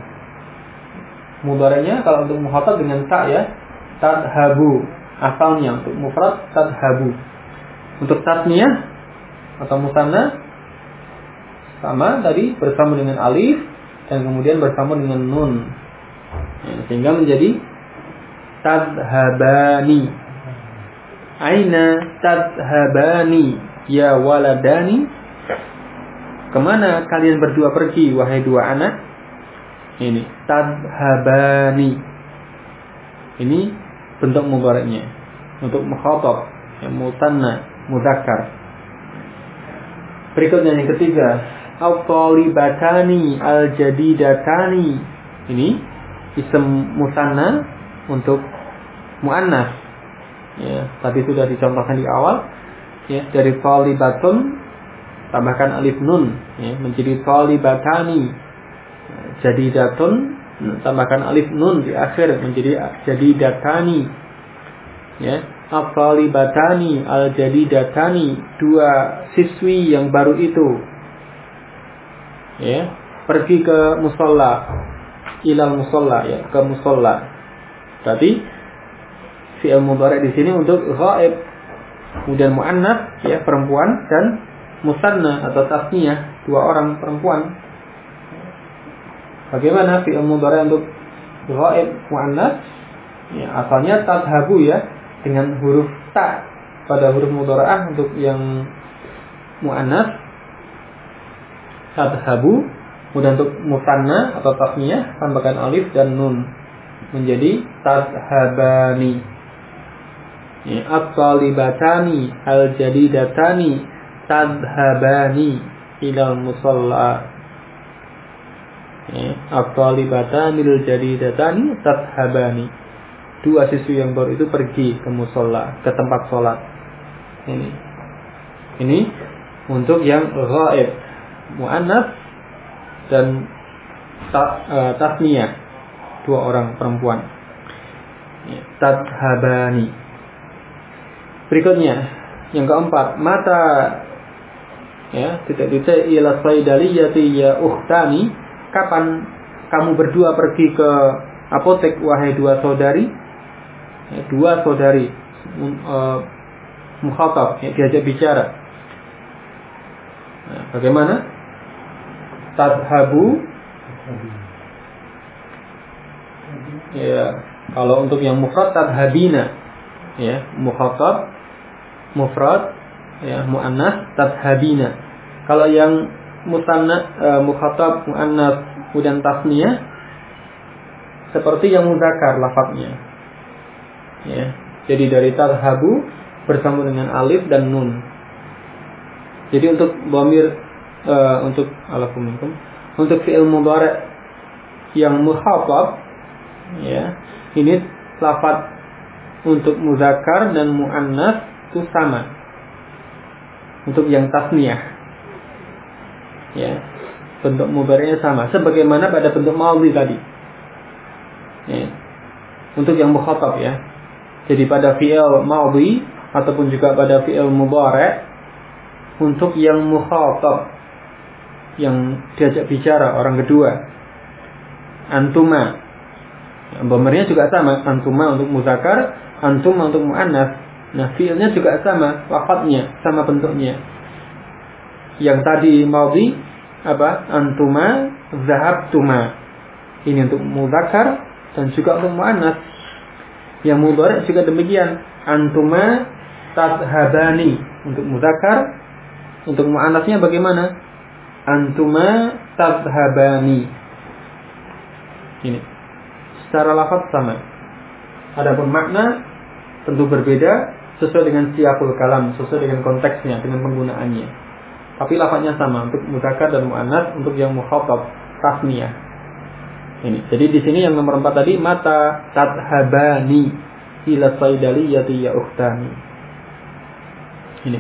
Mudhari'nya kalau untuk mukhatab dengan ta ya, tadhabu. Asalnya untuk mufrad tadhabu. Untuk tasniyah atau musanna sama tadi bersama dengan alif dan kemudian bersama dengan nun, ya, sehingga menjadi tadhabani. Aina tadhabani ya waladani, kemana kalian berdua pergi wahai dua anak. Ini tadhabani, ini bentuk mudhari'nya untuk mukhatab, ya, musanna, mudzakkar. Berikutnya yang ketiga, al-talibatani al-jadidatani. Ini ism musanna untuk muannas. Ya, tadi sudah dicontohkan di awal. Ya, dari talibatun tambahkan alif nun, ya, menjadi talibatani. Jadidatun tambahkan alif nun di akhir menjadi jadidatani. Ya, al-talibatani al-jadidatani, dua siswi yang baru itu, ya, pergi ke musalla, ilal musalla, ya, ke musalla. Berarti fi'il mudhari' di sini untuk ghaib, kemudian muannats, ya, perempuan, dan musanna atau tasniyah, dua orang perempuan. Bagaimana fi'il mudhari' untuk ghaib muannats? Ya, asalnya tadhabu ya, dengan huruf ta pada huruf mudhara'ah. Untuk yang muannats tadhabu, kemudian untuk musanna atau tasniyah tambahkan alif dan nun menjadi tadhabani. Ya, at-talibatani al-jadidatani tadhabani ilal musalla. Ya, at-talibatani al-jadidatani tadhabani, dua siswi yang baru itu pergi ke musalla, ke tempat sholat. Ini untuk yang ghaib muannats dan tasniyah, dua orang perempuan. Ya, tadhabani. Berikutnya yang keempat, mata, ya, titik-titik ila saidaliyati ya ukhtani, kapan kamu berdua pergi ke apotek wahai dua saudari. Ya, dua saudari, mukhatab, ya, diajak bicara. Nah, bagaimana? Tadhabu. Ya, kalau untuk yang mufrad tadhabina, ya, mukhatab mufrad, ya, muannas tadhabina. Kalau yang musanna, mukhatab muannas kemudian tasniyah seperti yang mudzakkar lafadznya. Ya, jadi dari tadhabu bersama dengan alif dan nun. Jadi untuk dhamir, untuk alafuminkum, untuk fi'il mudhari' yang mukhatab, ya, ini lafadz untuk mudzakkar dan muannas itu sama. Untuk yang tasniyah, ya, bentuk mudhari'nya sama sebagaimana pada bentuk madhi tadi. Ya. Untuk yang mukhatab ya. Jadi pada fi'il madhi ataupun juga pada fi'il mudhari' untuk yang mukhatab, yang diajak bicara orang kedua, antuma, dhamirnya juga sama, antuma untuk muzakkar, antuma untuk muannas. Nah, fi'ilnya juga sama, lafadznya sama, bentuknya. Yang tadi madhi apa? Antuma zahabtuma. Ini untuk muzakkar dan juga untuk muannas. Yang mudhari' juga demikian, antuma tadhhabani untuk muzakkar, untuk muannasnya bagaimana? Antuma tadhhabani. Ini secara lafaz sama. Adapun makna tentu berbeda sesuai dengan siyaqul kalam, sesuai dengan konteksnya, dengan penggunaannya. Tapi lafaznya sama untuk muzakkar dan muannas, untuk yang mukhatab tasniyah. Ini. Jadi di sini yang nomor 4 tadi, mata tadhhabani ila saidaliyati ya ukhtani. Ini.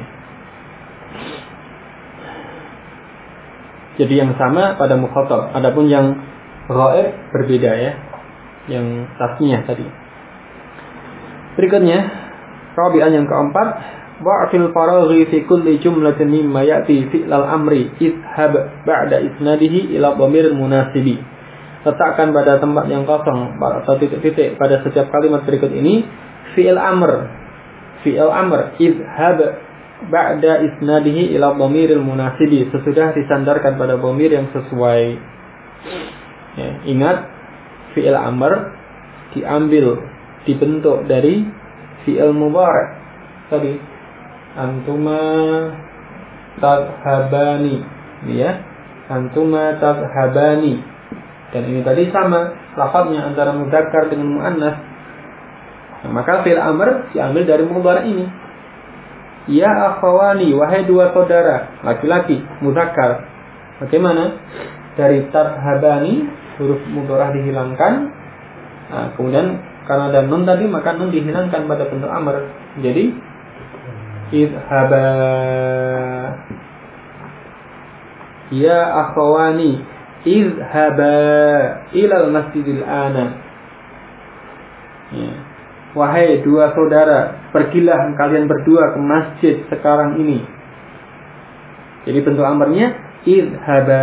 Jadi yang sama pada mukhatab. Adapun yang ghaib berbeda ya. Yang tasniyah tadi. Berikutnya, rabi'an yang keempat, wa'fil faraghi fi kulli jumlatin mimma ya'ti fi'lal amri idhab ba'da isnadihi ila dhamiril munasibi. Letakkan pada tempat yang kosong atau titik-titik pada setiap kalimat berikut ini fi'il amr. Fi'il amr idhab ba'da isnadihi ila dhamiril munasibi, sesudah disandarkan pada dhamir yang sesuai. Ya, ingat fi'il amr diambil, dibentuk dari fi'il mudhari' tadi, antuma tadhhabani, ya, antuma tadhhabani. Dan ini tadi sama lafaznya antara mudzakkar dengan muannas. Nah, maka fi'il amr diambil dari mudhari' ini. Ya akhawani, wahai dua saudara, laki-laki, mudzakkar. Bagaimana? Dari tadhhabani, huruf mudhari' dihilangkan. Nah, kemudian karena ada nun tadi, maka nun dihilangkan pada bentuk amr. Jadi idhaba ya akhawani idhaba ilal masjidil ana. Ya. Wahai dua saudara, pergilah kalian berdua ke masjid sekarang ini. Jadi bentuk amrnya idhaba.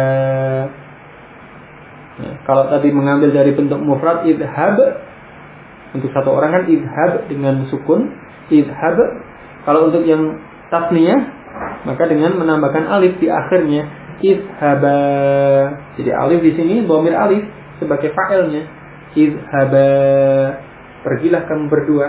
Ya. Kalau tadi mengambil dari bentuk mufrad idhab, untuk satu orang kan idhab dengan sukun, idhab. Kalau untuk yang tasniyah, maka dengan menambahkan alif di akhirnya, idhaba. Jadi alif di sini dhamir alif sebagai fa'ilnya. Idhaba, pergilah kamu berdua.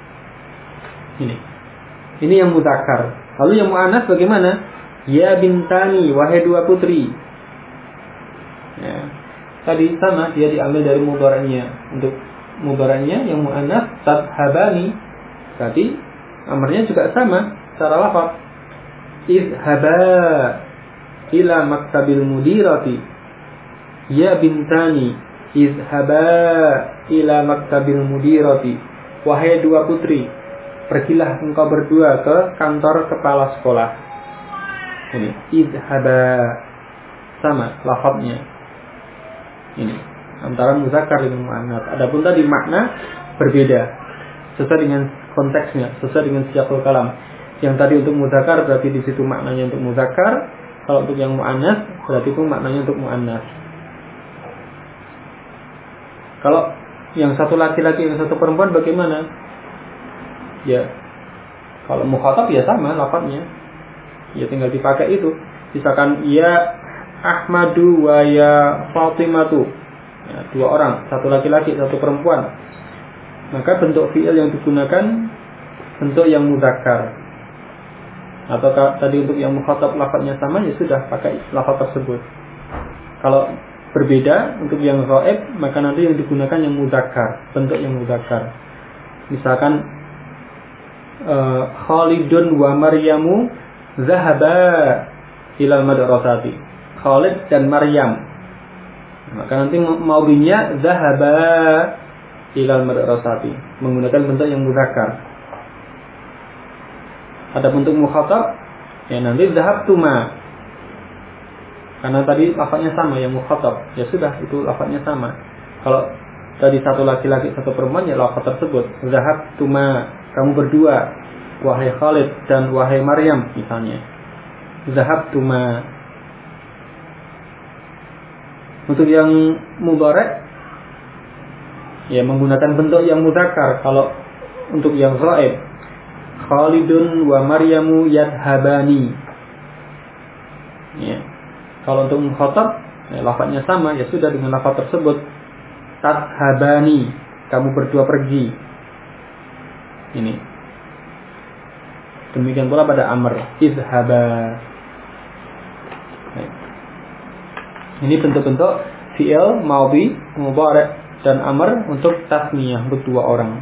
Ini yang mudzakkar. Lalu yang muannas bagaimana? Ya bintani, wahai dua putri. Ya. Tadi sama, dia diambil dari mudhari'nya. Untuk mudhari'nya yang muannas tadhhabani. Tadi amrnya juga sama secara lafaz. Idhaba ila maktabil mudirati. Ya bintani, idhaba ila maktabil mudirati. Wahai dua putri, pergilah engkau berdua ke kantor kepala sekolah. Ini idhaba, sama lafaznya. Ini antara muzakkar dengan muannas. Adapun tadi makna berbeda sesuai dengan konteksnya, sesuai dengan siyaqul kalam. Yang tadi untuk muzakkar berarti di situ maknanya untuk muzakkar. Kalau untuk yang muannas berarti itu maknanya untuk muannas. Kalau yang satu laki-laki, yang satu perempuan bagaimana? Ya, kalau mukhatab ya sama lafadznya. Ya tinggal dipakai itu. Misalkan ya Ahmadu wa ya Fatimatu. Ya, dua orang, satu laki-laki, satu perempuan. Maka bentuk fi'il yang digunakan bentuk yang mudzakkar. Atau tadi untuk yang mukhatab lafadznya sama, ya sudah pakai lafadz tersebut. Kalau berbeda untuk yang ghaib, maka nanti yang digunakan yang mudzakkar, bentuk yang mudzakkar. Misalkan Khalidun wa Maryamu zahaba ilal madrasati. Khalid dan Maryam. Maka nanti maudinya zahaba ilal madrasati, menggunakan bentuk yang mudzakkar. Ada bentuk mukhatab, ya nanti zahabtuma. Karena tadi lafadznya sama, yang mukhatab. Ya sudah, itu lafadznya sama. Kalau tadi satu laki-laki, satu perempuan, ya lafadz tersebut. Zahabtuma, kamu berdua, wahai Khalid dan wahai Maryam misalnya. Zahabtuma. Untuk yang mudhari' ya menggunakan bentuk yang mudzakkar. Kalau untuk yang ghaib, Khalidun wa Maryamu yadhabani. Ya. Kalau untuk mukhatab, ya, lafadznya sama, ya sudah dengan lafadz tersebut. Tadhabani, kamu berdua pergi. Ini. Demikian pula pada amr, izhaba. Ini bentuk-bentuk fi'il madhi, mudhari' dan amr untuk tasniyah, untuk dua orang.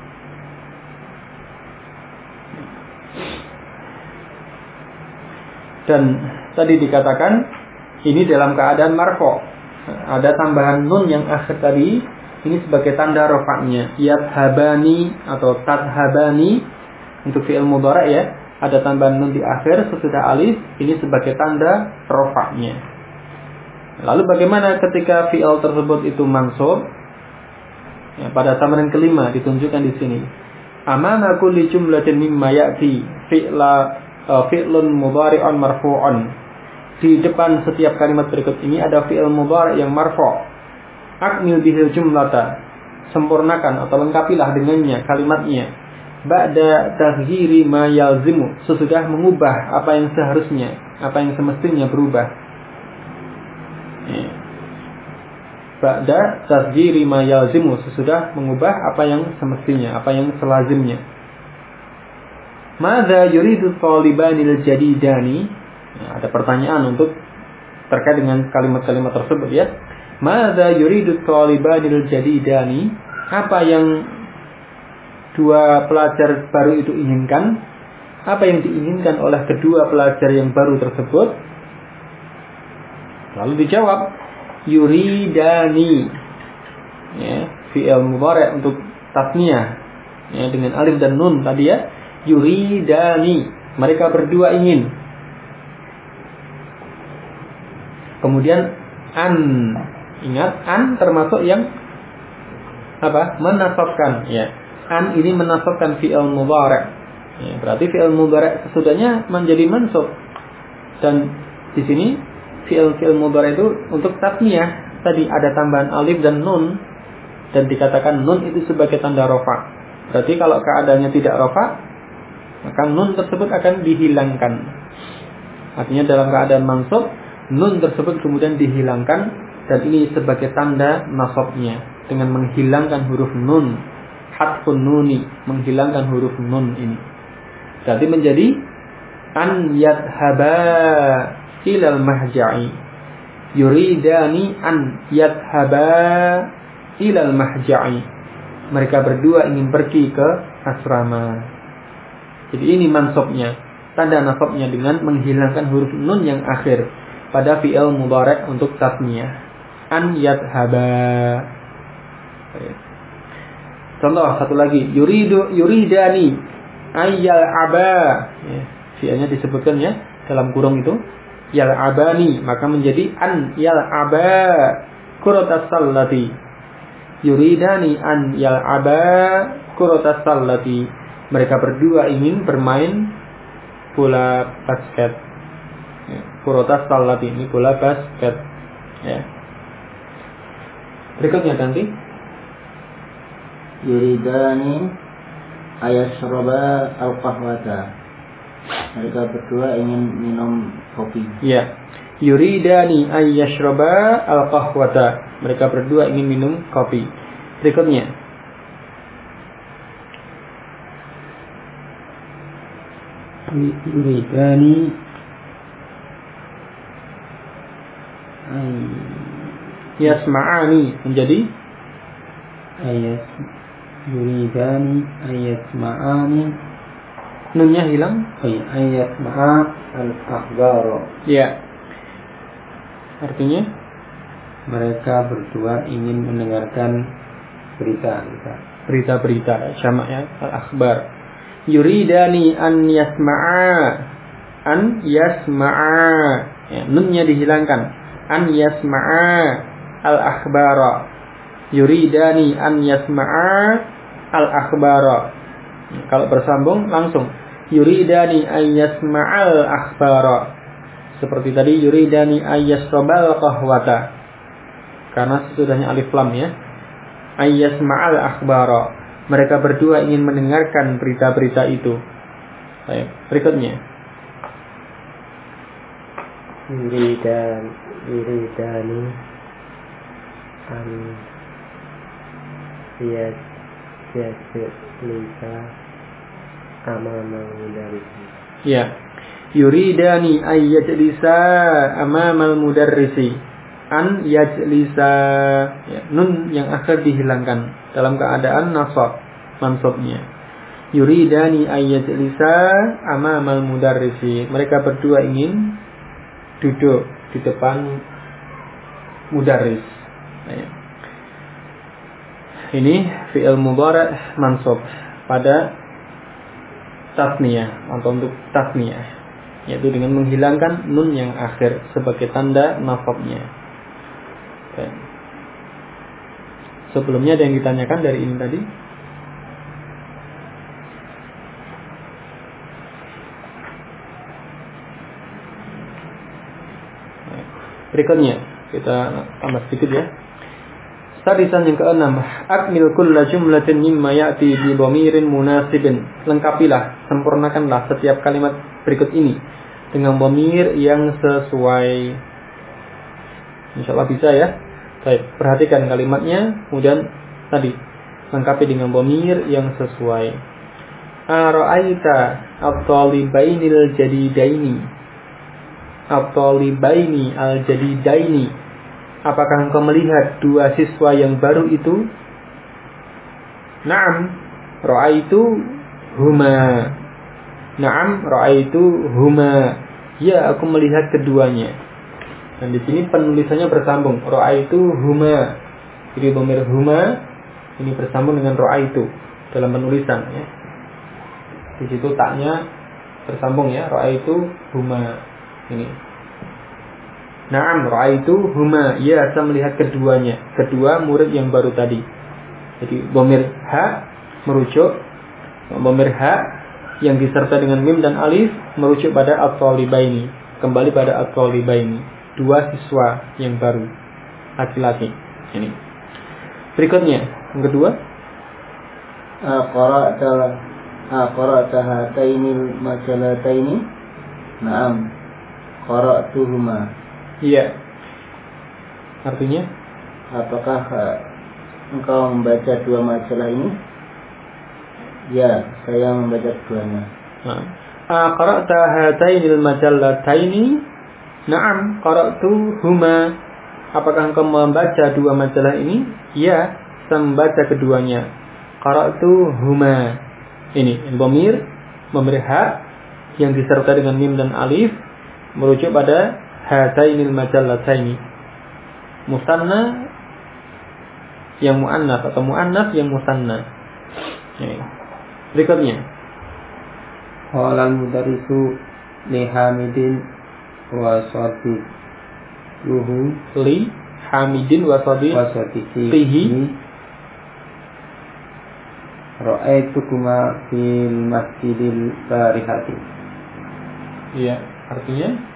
Dan tadi dikatakan ini dalam keadaan marfu'. Ada tambahan nun yang akhir tadi, ini sebagai tanda rafa'nya. Yadhabani atau tadhabani untuk fi'il mudhari' ya, ada tambahan nun di akhir sesudah alif, ini sebagai tanda rafa'nya. Lalu bagaimana ketika fi'il tersebut itu mansub? Ya, pada tamaran kelima ditunjukkan di sini. Amama kulli jumlatin mimma ya'ti fi'lun mudhari'un marfu'un. Di depan setiap kalimat berikut ini ada fi'il mudhari' yang marfu'. Akmil bihil jumlata. Sempurnakan atau lengkapilah dengannya kalimatnya. Ba'da taghyiri ma yalzimu. Sesudah mengubah apa yang seharusnya, apa yang semestinya berubah. Ba'da taghyiri ma yalzimu. Sesudah mengubah apa yang semestinya, apa yang selazimnya. Madza yuridu thalibanil jadidani? Nah, ada pertanyaan untuk terkait dengan kalimat-kalimat tersebut ya. Madza yuridu thalibanil jadidani? Apa yang dua pelajar baru itu inginkan? Apa yang diinginkan oleh kedua pelajar yang baru tersebut? Lalu dijawab yuridani. Ya, fi'il mudhari' untuk tasniyah. Ya, dengan alif dan nun tadi ya. Yuridani. Mereka berdua ingin. Kemudian an, ingat an termasuk yang apa? Menasabkan. Ya, an ini menasabkan fi'il mudhari'. Ya, berarti fi'il mudhari' sesudahnya menjadi mansub. Dan di sini fi'il mudhari' itu untuk tasniyah. Tadi ada tambahan alif dan nun dan dikatakan nun itu sebagai tanda rafa'. Berarti kalau keadaannya tidak rafa', maka nun tersebut akan dihilangkan. Artinya dalam keadaan mansub, nun tersebut kemudian dihilangkan dan ini sebagai tanda nasabnya dengan menghilangkan huruf nun, hadfun nuni, menghilangkan huruf nun ini. Jadi menjadi an yadhaba ilal mahja'i. Yuridani an yadhaba ilal mahja'i. Mereka berdua ingin pergi ke asrama. Jadi ini mansabnya, tanda nasabnya dengan menghilangkan huruf nun yang akhir pada fi'il mudhari' untuk tasniyah. An yadhaba. Contoh satu lagi, yuridani ayyal aba. Ya, fi'ilnya disebutkan ya dalam kurung itu yal abani, maka menjadi an yal aba kuratas sallati. Yuridani an yal aba kuratas sallati. Mereka berdua ingin bermain bola basket. Kurotas salati, ini bola basket. Ya. Berikutnya nanti. Yuridani ayashraba al-qahwata. Mereka berdua ingin minum kopi. Ya. Yuridani ayashraba al-qahwata. Mereka berdua ingin minum kopi. Berikutnya. Yuridani yasma'ani menjadi yuridani ayasma'ani. Nunnya hilang. Ayasma'a al-akhbaro. Ya. Artinya mereka berdua ingin mendengarkan berita-berita sama ya, al-akhbar. Yuridani an yasma'a Ya, nunnya dihilangkan. An yasma'a al-akhbara. Yuridani an yasma'a al-akhbara. Kalau bersambung langsung. Yuridani an yasma'al akhbara. Seperti tadi yuridani an yasrabal qahwata. Karena sesudahnya alif lam ya. An yasma'al akhbara. Mereka berdua ingin mendengarkan berita-berita itu. Baik, berikutnya. Yuridani an yajlisa amama mudarrisi. Ya. Yuridani an yajlisa amama mudarrisi. An yajlisa, ya, nun yang akhir dihilangkan dalam keadaan nasab mansubnya. Yuridani an yajlisa amama mudarrisi. Mereka berdua ingin duduk di depan mudarris. Nah, ini fi'il mudhari' mansub pada tasniyah atau untuk tasniyah, yaitu dengan menghilangkan nun yang akhir sebagai tanda nasabnya. Sebelumnya ada yang ditanyakan dari ini tadi? Berikutnya kita tambah sedikit ya. Sadisan yang keenam, akmil kulla jumlatin mimma ya'ti bi dhamirin munasibin. Lengkapilah, sempurnakanlah setiap kalimat berikut ini dengan dhamir yang sesuai. Insyaallah bisa ya. Baik, perhatikan kalimatnya, kemudian tadi lengkapi dengan dhamir yang sesuai. Ara'aita at-talibainil jadidaini. At-talibaini al-jadidaini. Apakah engkau melihat dua siswa yang baru itu? Naam, ra'aitu huma. Naam, ra'aitu huma. Ya, aku melihat keduanya. Dan di sini penulisannya bersambung. Ra'aitu huma. Jadi dhamir huma ini bersambung dengan ra'aitu dalam penulisan ya. Di situ taknya bersambung ya. Ra'aitu huma. Ini. Naam, ra'aitu huma. Ya, saya melihat keduanya. Kedua murid yang baru tadi. Jadi dhamir ha merujuk, dhamir ha yang disertai dengan mim dan alif merujuk pada at-talibaini. Kembali pada at-talibaini. Dua siswa yang baru laki-laki. Ini. Berikutnya, yang kedua. Qara'ta hatainil majalataini? Naam. Qara'tuhuma. Iya. Artinya? Apakah engkau membaca dua majalah ini? Ya, saya membaca keduanya. Qara'ta hatainil majallataini? Na'am, qara'tuhuma. Apakah engkau membaca dua majalah ini? Ya, saya membaca keduanya. Qara'tuhuma. Ini dhamir ha yang disertai dengan mim dan alif merujuk pada hatainil majallataini. Musanna yang muannas atau muannas yang musanna. Berikutnya. Qala al-mudarrisu li Hamidin wa sadiquhu li Hamidin wa sadiqihi ra'aitukuma fil masjidil barihati. Iya, artinya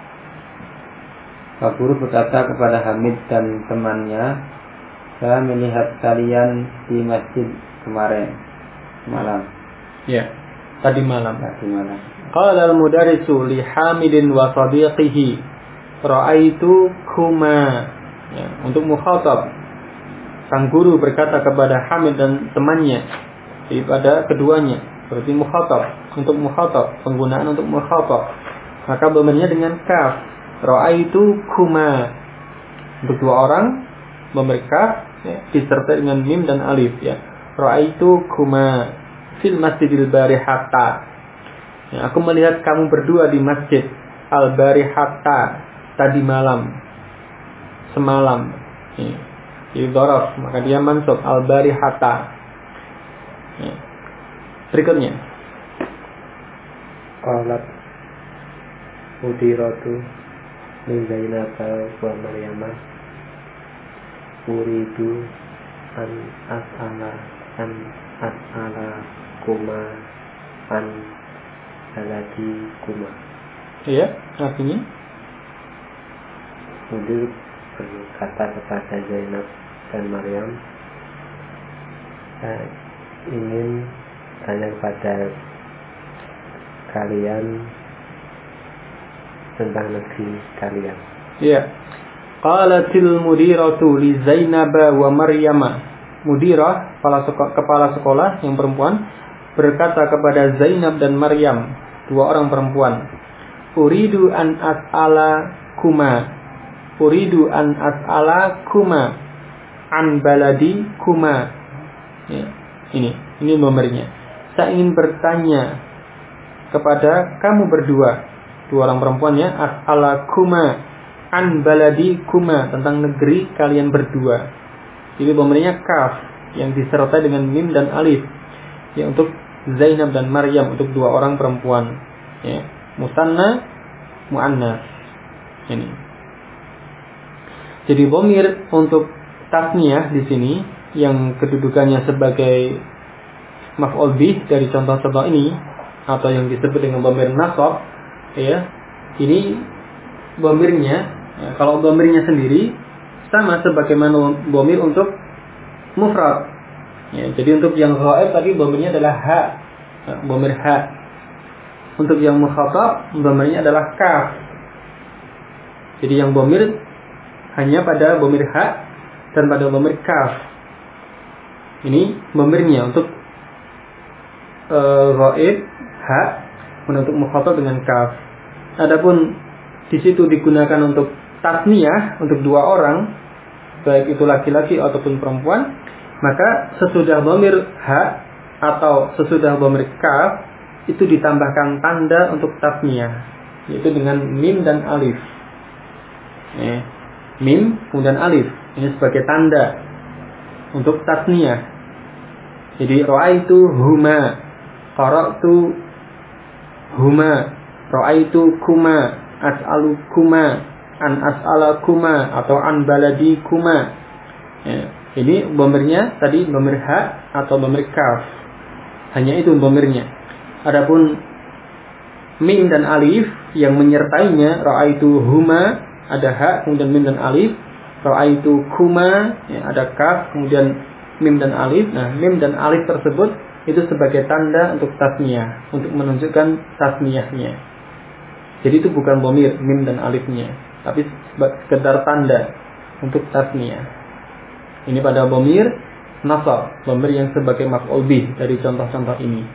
Pak Guru berkata kepada Hamid dan temannya, saya melihat kalian di masjid malam. Ya, tadi malam. Qala al-mudarrisu li Hamidin wa sadiqihi ra'aitukuma. Ya, untuk mukhatab. Sang guru berkata kepada Hamid dan temannya, pada keduanya, berarti mukhatab. Untuk mukhatab, penggunaan untuk mukhatab. Maka dhamirnya dengan kaf. Ra'aitu kuma. Untuk dua orang mereka ya, disertai dengan mim dan alif ya. Ra'aitu kuma fil masjidil barihata. Ya, aku melihat kamu berdua di masjid al barihata tadi malam. Semalam. Ya. Jadi dhorof, maka dia mansub al barihata. Ya. Berikutnya. Qalat mudiratu li Zainab wa Maryam uridu an as'ala kuma an alati kuma. Iya, artinya Mudir berkata kepada Zainab dan Maryam, saya ingin tanya kepada kalian tentang negeri kalian. Iya. Qalatil mudiratu li Zainab wa Maryam. Mudirah, kepala sekolah yang perempuan, berkata kepada Zainab dan Maryam, dua orang perempuan, Uridu an as'ala kuma an baladi kuma. Ya, ini nomornya. Saya ingin bertanya kepada kamu berdua, dua orang perempuannya, as'ala kuma an baladi kuma, tentang negeri kalian berdua. Ini nomornya kaf yang disertai dengan mim dan alif. Ya, untuk Zainab dan Maryam, untuk dua orang perempuan. Ya, musanna, muannas. Ini. Jadi dhamir untuk tasniyah di sini yang kedudukannya sebagai maf'ul bih dari contoh-contoh ini atau yang disebut dengan dhamir nasab, ya. Ini dhamirnya, ya, kalau dhamirnya sendiri sama sebagaimana dhamir untuk mufrad. Ya, jadi untuk yang ghaib tadi dhamirnya adalah ha, dhamir ha. Untuk yang mukhatab dhamirnya adalah kaf. Jadi yang dhamir hanya pada dhamir ha dan pada dhamir kaf. Ini dhamirnya untuk ghaib ha, untuk mukhatab dengan kaf. Adapun di situ digunakan untuk tasniyah, untuk dua orang, baik itu laki-laki ataupun perempuan, maka sesudah dhamir ha atau sesudah dhamir kaf itu ditambahkan tanda untuk tasniyah, yaitu dengan mim dan alif. Mim kemudian alif, ini sebagai tanda untuk tasniyah. Jadi ra'aitu huma, qara'tu huma, ra'aitu kuma, as'alu kuma, an as'ala kuma, atau an baladi kuma. Ya, ini dhamirnya tadi dhamir ha atau dhamir kaf. Hanya itu dhamirnya. Adapun mim dan alif yang menyertainya, ra'aitu huma, ada ha kemudian mim dan alif, ra'aitu kuma, ya, ada kaf kemudian mim dan alif. Nah, mim dan alif tersebut itu sebagai tanda untuk tasniyah, untuk menunjukkan tasniyahnya. Jadi itu bukan dhamir mim dan alifnya, tapi sekedar tanda untuk tasniyah. Ini pada dhamir nasab, dhamir yang sebagai maf'ul bih dari contoh-contoh ini.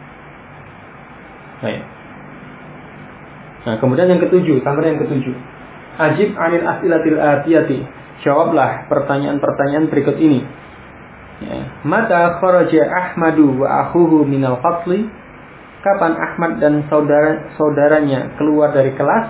Baik. Nah, kemudian yang ketujuh, tambahan yang ketujuh. Ajib 'anil as'ilatil atiyati. Jawablah pertanyaan-pertanyaan berikut ini. Ya. Mata kharaja Ahmadu wa akhuhu minal fasli? Kapan Ahmad dan saudaranya keluar dari kelas?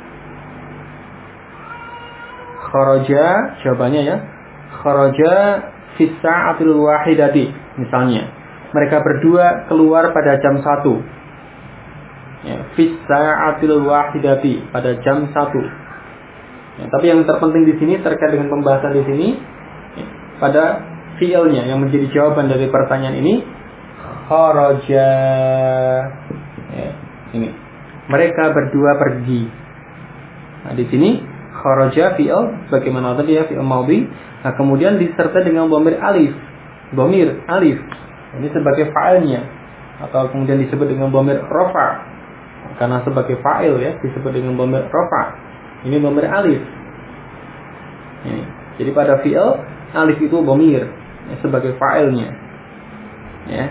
Kharaja, jawabannya ya. Kharaja fi sa'atil wahidati. Misalnya, mereka berdua keluar pada jam 1. Ya, fi sa'atil wahidati, pada jam 1. Ya, tapi yang terpenting di sini terkait dengan pembahasan di sini, ya, pada fi'ilnya yang menjadi jawaban dari pertanyaan ini, kharaja. Ya, ini. Mereka berdua pergi. Nah, di sini kharaja fi'il bagaimana tadi ya, fi'il madhi. Nah, kemudian disertai dengan dhamir alif. Dhamir alif. Ini sebagai fa'ilnya, atau kemudian disebut dengan dhamir rafa. Karena sebagai fa'il ya, disebut dengan dhamir rafa. Ini dhamir alif. Ini. Jadi pada fi'il alif itu dhamir ya, sebagai fa'ilnya. Ya.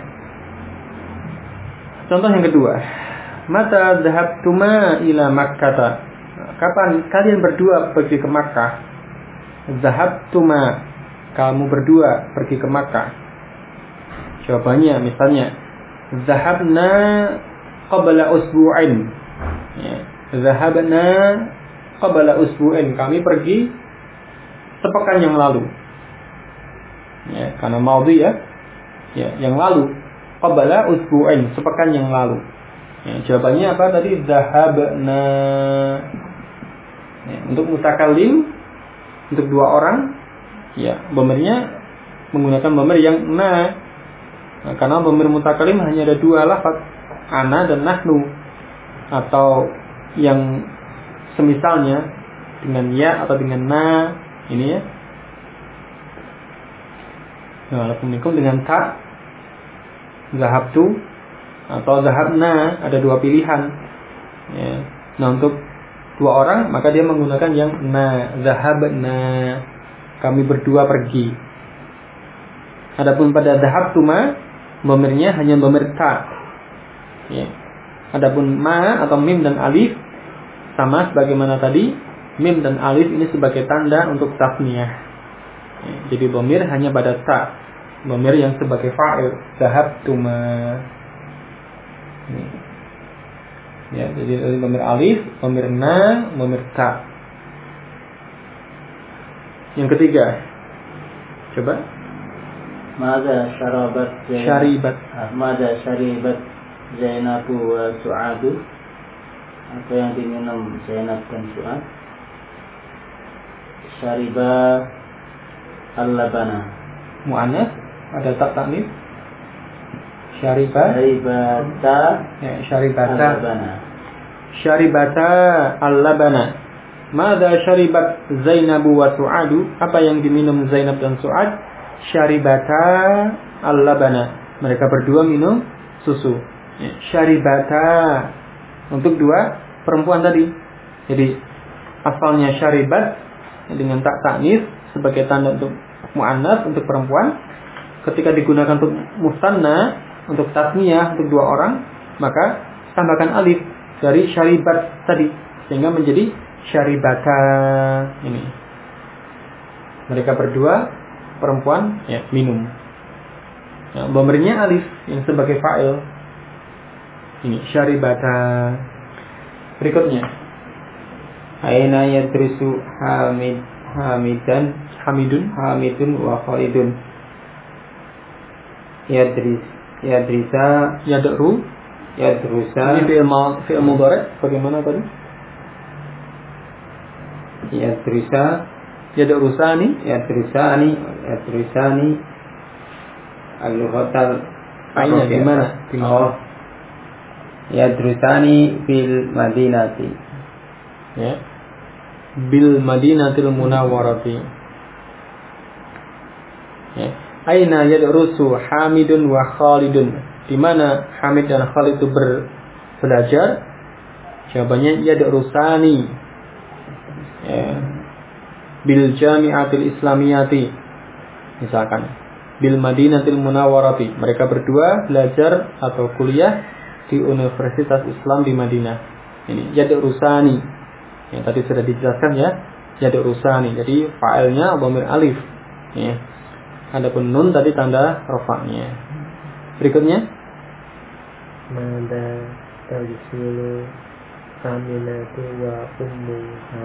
Contoh yang kedua. Mata dhahabtuma ila Makkah. Kapan kalian berdua pergi ke Makkah? Dhahabtuma, kamu berdua pergi ke Makkah. Jawabannya misalnya dhahabna qabla usbu'in. Ya. Dhahabna qabla usbu'in, kami pergi sepekan yang lalu. Ya, karena madhi ya. Ya, yang lalu. Qabla usbu'in, sepekan yang lalu. Ya, jawabannya apa tadi? Dhahabna. Ya, untuk mutakallim, untuk dua orang, ya dhamirnya menggunakan dhamir yang na. Nah, karena dhamir mutakallim hanya ada dua lafaz, ana dan nahnu, atau yang semisalnya dengan ya atau dengan na, ini ya. Nah, Assalamualaikum dengan ta, zahabtu atau zahabna, ada dua pilihan. Ya. Nah, untuk dua orang maka dia menggunakan yang na, zahabna, kami berdua pergi. Adapun pada zahabtuma, dhamirnya hanya dhamir ta. Ya. Adapun ma atau mim dan alif sama sebagaimana tadi, mim dan alif ini sebagai tanda untuk tasniyah. Ya, jadi dhamir hanya pada ta, dhamir yang sebagai fa'il, zahabtuma. Ya, jadi dhamir alif, dhamir na, dhamir ta. Yang ketiga, coba. Mada syaribat. Mada syaribat Zainabu wa Su'adu. Apa yang diminum Zainab dan Su'ad? Syariba al-labana. Mu'annas, ada tak taknis. Syaribata ya, syaribata al-labana. Mada syaribat Zainabu wa Su'adu. Apa yang diminum Zainab dan Su'ad? Syaribata al-labana. Mereka berdua minum susu. Ya, syaribata untuk dua perempuan tadi. Jadi asalnya syaribat dengan tak taknis sebagai tanda untuk mu'annas, untuk perempuan. Ketika digunakan untuk musanna, untuk tasniyah, untuk dua orang, maka tambahkan alif dari syaribat tadi sehingga menjadi syaribata. Ini mereka berdua perempuan ya minum. Nah, dhamirnya alif yang sebagai fa'il. Ini syaribata. Berikutnya, aina yadrisu hamidun wa khalidun. Yadrusa. Ini fi'il mudhari' bagaimana tadi? Yadrusani al-lughatal Aina di mana? Oh. Yadrusani bil madinati. Ya. Bil madinatil munawwarati. Ya. Aina yadrusu Hamidun wa Khalidun. Di mana Hamid dan Khalid itu belajar? Jawabannya yadrusani. Ya. Bil jami'atil islamiyati. Misalkan bil madinatil munawwarati. Mereka berdua belajar atau kuliah di Universitas Islam di Madinah. Ini yadrusani. Yang tadi sudah dijelaskan ya. Yadrusani. Jadi fa'ilnya dhamir alif. Ya. Adapun nun tadi tanda rafa'nya. Berikutnya, mada tagsilu Aminatu wa ummuha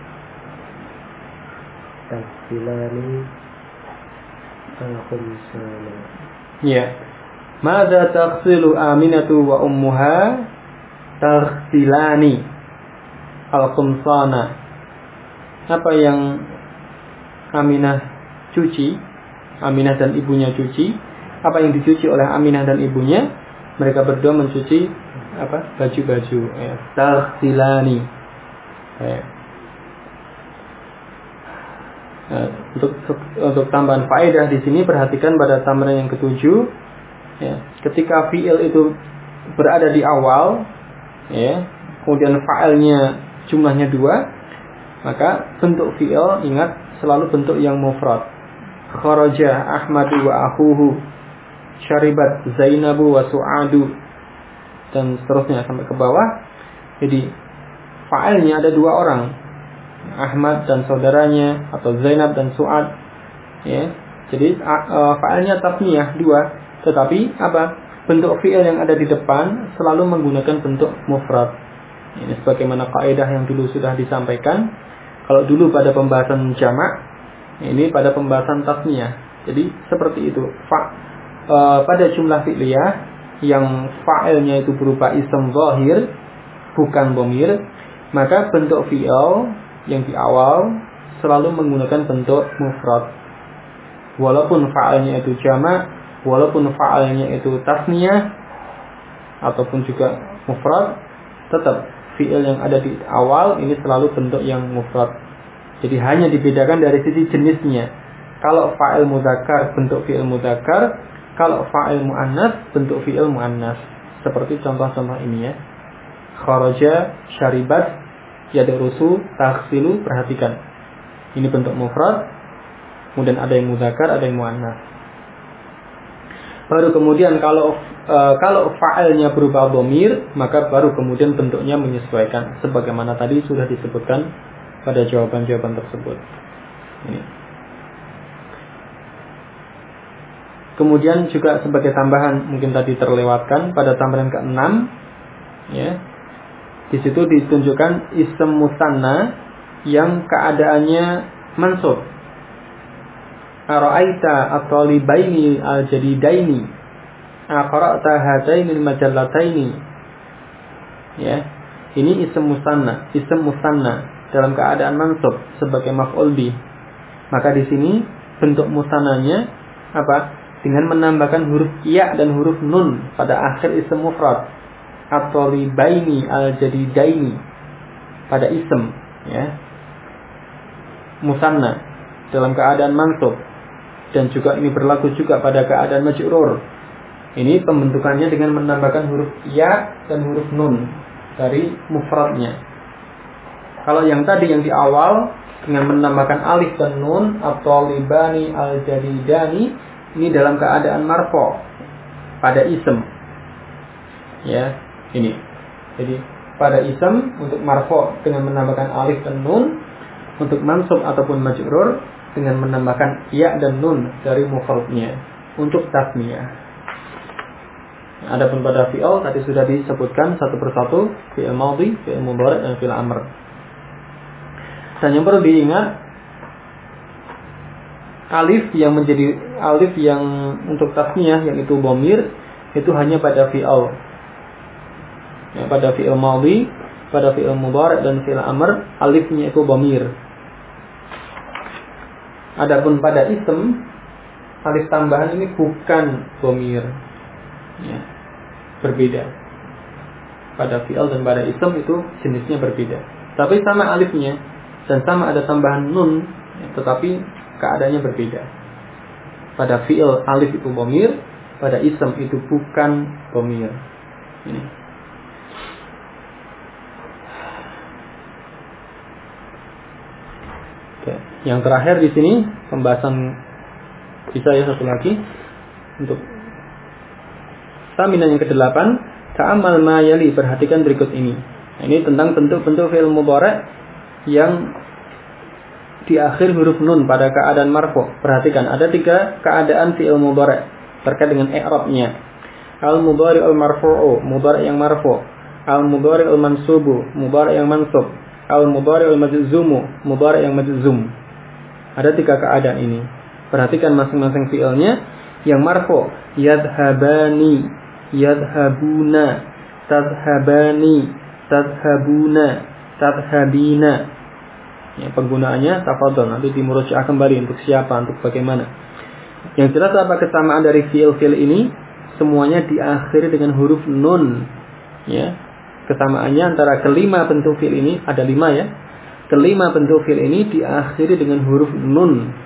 tagsilani al-khumsana. Ya. Mada tagsilu Aminatu wa ummuha tagsilani al-khumsana. Apa yang Aminah cuci? Aminah dan ibunya cuci. Apa yang dicuci oleh Aminah dan ibunya? Mereka berdua mencuci apa? Baju-baju. Ya. Taghsilani. Ya. Nah, untuk tambahan faedah di sini perhatikan pada tambahan yang ketujuh. Ya. Ketika fiil itu berada di awal, ya, kemudian fa'ilnya jumlahnya 2, maka bentuk fiil ingat selalu bentuk yang mufrad. Kharaja Ahmadu wa akhuhu, syaribat Zainabu wa Su'adu, dan seterusnya sampai ke bawah. Jadi fa'ilnya ada 2 orang, Ahmad dan saudaranya, atau Zainab dan Su'ad. Ya, jadi fa'ilnya tasniyah 2, tetapi apa? Bentuk fi'il yang ada di depan selalu menggunakan bentuk mufrad. Ini sebagaimana kaidah yang dulu sudah disampaikan. Kalau dulu pada pembahasan jamak, ini pada pembahasan tasniyah. Jadi seperti itu. Pada jumlah fi'liyah yang fa'ilnya itu berupa ism zahir, bukan dhamir, maka bentuk fi'il yang di awal selalu menggunakan bentuk mufrad. Walaupun fa'ilnya itu jamak, walaupun fa'ilnya itu tasniyah ataupun juga mufrad, tetap fi'il yang ada di awal ini selalu bentuk yang mufrad. Jadi hanya dibedakan dari sisi jenisnya. Kalau fa'il mudzakkar bentuk fi'il mudzakkar, kalau fa'il muannas bentuk fi'il muannas. Seperti contoh-contoh ini ya. Kharaja, syaribat, yadrusu, taghsilu, perhatikan. Ini bentuk mufrad, kemudian ada yang mudzakkar, ada yang muannas. Baru kemudian kalau fa'ilnya berupa dhamir, maka baru kemudian bentuknya menyesuaikan sebagaimana tadi sudah disebutkan pada jawaban-jawaban tersebut. Ini. Kemudian juga sebagai tambahan, mungkin tadi terlewatkan pada tambahan ke-6 ya. Di situ ditunjukkan ism musanna yang keadaannya mansub. Ara'aita at-talibaini al-jadidaini aqra'ta hataini al-majallataini. Ya. Ini ism musanna dalam keadaan mansub sebagai maf'ul bih. Maka di sini bentuk musannanya apa? Dengan menambahkan huruf ya dan huruf nun pada akhir ism mufrad. At-talibaini al-jadidaini pada ism ya. Musanna dalam keadaan mansub, dan juga ini berlaku juga pada keadaan majrur. Ini pembentukannya dengan menambahkan huruf ya dan huruf nun dari mufradnya. Kalau yang tadi yang di awal dengan menambahkan alif dan nun, at-talibani al-jadidani, ini dalam keadaan marfu pada ism. Ya, ini. Jadi pada ism untuk marfu dengan menambahkan alif dan nun, untuk mansub ataupun majrur dengan menambahkan ya dan nun dari mufradnya untuk tasniyah. Adapun pada fi'il tadi sudah disebutkan satu persatu, fi'il madhi, fi'il mudhari' dan fi'il amr. Dan yang perlu diingat, alif yang menjadi alif yang untuk tasniyah yang itu dhamir itu hanya pada fi'il. Ya, pada fi'il madhi, pada fi'il mudhari' dan fi'il amr alifnya itu dhamir. Adapun pada ism, alif tambahan ini bukan dhamir. Ya, berbeda. Pada fi'il dan pada ism itu jenisnya berbeda. Tapi sama alifnya dan sama ada tambahan nun, ya, tetapi keadaannya berbeda. Pada fi'il alif itu dhamir, pada ism itu bukan dhamir. Ini. Oke. Yang terakhir di sini pembahasan bisa ya satu lagi untuk Taminan yang ke-8, ta'amal ma yali, perhatikan berikut ini. Nah, ini tentang bentuk-bentuk fi'il mudhari' yang di akhir huruf nun pada keadaan marfu. Perhatikan, ada 3 keadaan fi'il mudhari' terkait dengan i'rabnya. Al-mudhari' al-marfu'u, mudhari' yang marfu'. Al-mudhari' al-mansubu, mudhari' yang mansub. Al-mudhari' al-majzumu, mudhari' yang majzum. Ada 3 keadaan ini. Perhatikan masing-masing fi'ilnya. Yang marfu, yadhabani, yadhabuna, tadhabani, tadhabuna, tadhabina. Ya, penggunaannya tafadhol, nanti dimurojaah kembali untuk siapa, untuk bagaimana. Yang jelas apa kesamaan dari fi'il-fi'il ini? Semuanya diakhiri dengan huruf nun. Ya. Kesamaannya antara kelima bentuk fi'il ini, ada 5 ya. Kelima bentuk fi'il ini diakhiri dengan huruf nun.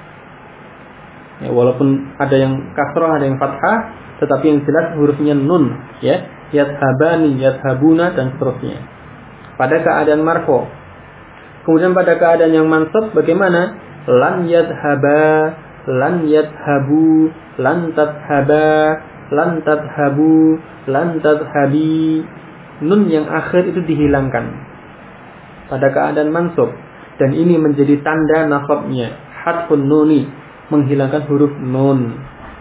Ya, walaupun ada yang kasrah, ada yang fathah, tetapi yang jelas hurufnya nun, ya. Yadhabani, yadhabuna dan seterusnya. Pada keadaan marfu. Kemudian pada keadaan yang mansub bagaimana? Lan yadhaba, lan yadhabu, lan tadhaba, lan tadhabu, lan tadhabi. Nun yang akhir itu dihilangkan pada keadaan mansub, dan ini menjadi tanda nasabnya, hadfun nuni, menghilangkan huruf nun.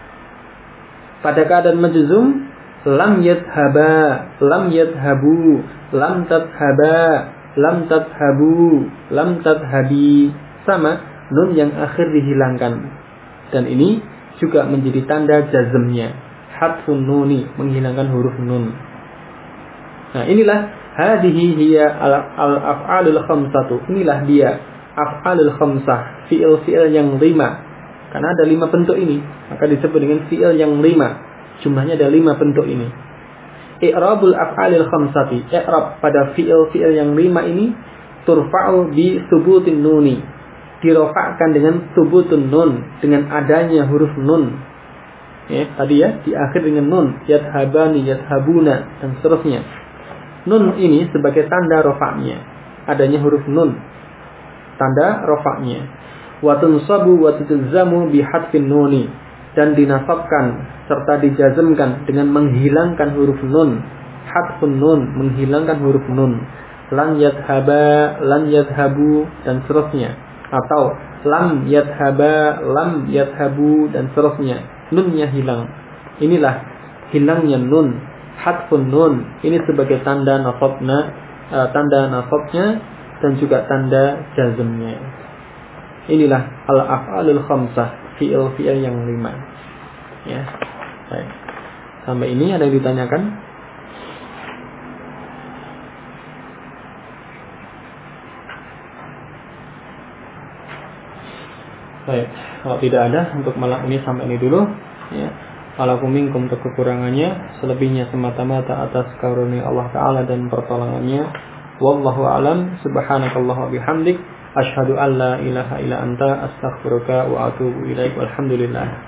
Pada keadaan majzum, lam yadhaba, lam yadhabu, lam tadhaba, lam tadhabu, lam tadhabi. Sama, nun yang akhir dihilangkan. Dan ini juga menjadi tanda jazmnya, hadfun nuni, menghilangkan huruf nun. Nah, inilah Hadhihi hiya al-af'alul khamsatu. Inilah dia af'alul khamsah, fi'il-fi'il yang 5. Karena ada 5 bentuk ini, maka disebut dengan fi'il yang 5. Jumlahnya ada 5 bentuk ini. I'rabul af'alil khamsati. I'rab pada fi'il-fi'il yang 5 ini turfa'u bi subutin nuni. Dirofakkan dengan subutun nun, dengan adanya huruf nun. Ya, tadi ya, di akhir dengan nun, yadhabani, yadhabuna, dan seterusnya. Nun ini sebagai tanda rofaknya, adanya huruf nun, tanda rofaknya. Wa tunsabu wa tutzamu bi hadfin nuni, dan dinasabkan serta dijazmkan dengan menghilangkan huruf nun. Hadfun nun, menghilangkan huruf nun. Lan yadhaba, lan yadhabu, dan seterusnya. Atau lam yadhaba, lam yadhabu, dan seterusnya. Nunnya hilang. Inilah hilangnya nun. Hadfun nun ini sebagai tanda nasabnya, dan juga tanda jazmnya. Inilah al-af'alul khamsah, fi'il yang 5. Ya. Baik. Sampai ini ada yang ditanyakan? Baik. Kalau tidak ada, untuk malam ini sampai ini dulu. Ya. Walakum minkum untuk kekurangannya, selebihnya semata-mata atas karunia Allah Ta'ala dan pertolongannya. Wallahu a'lam. Subhanakallah wa bihamdik, asyhadu an la ilaha illa anta, astaghfiruka wa atubu ilaik. Walhamdulillah.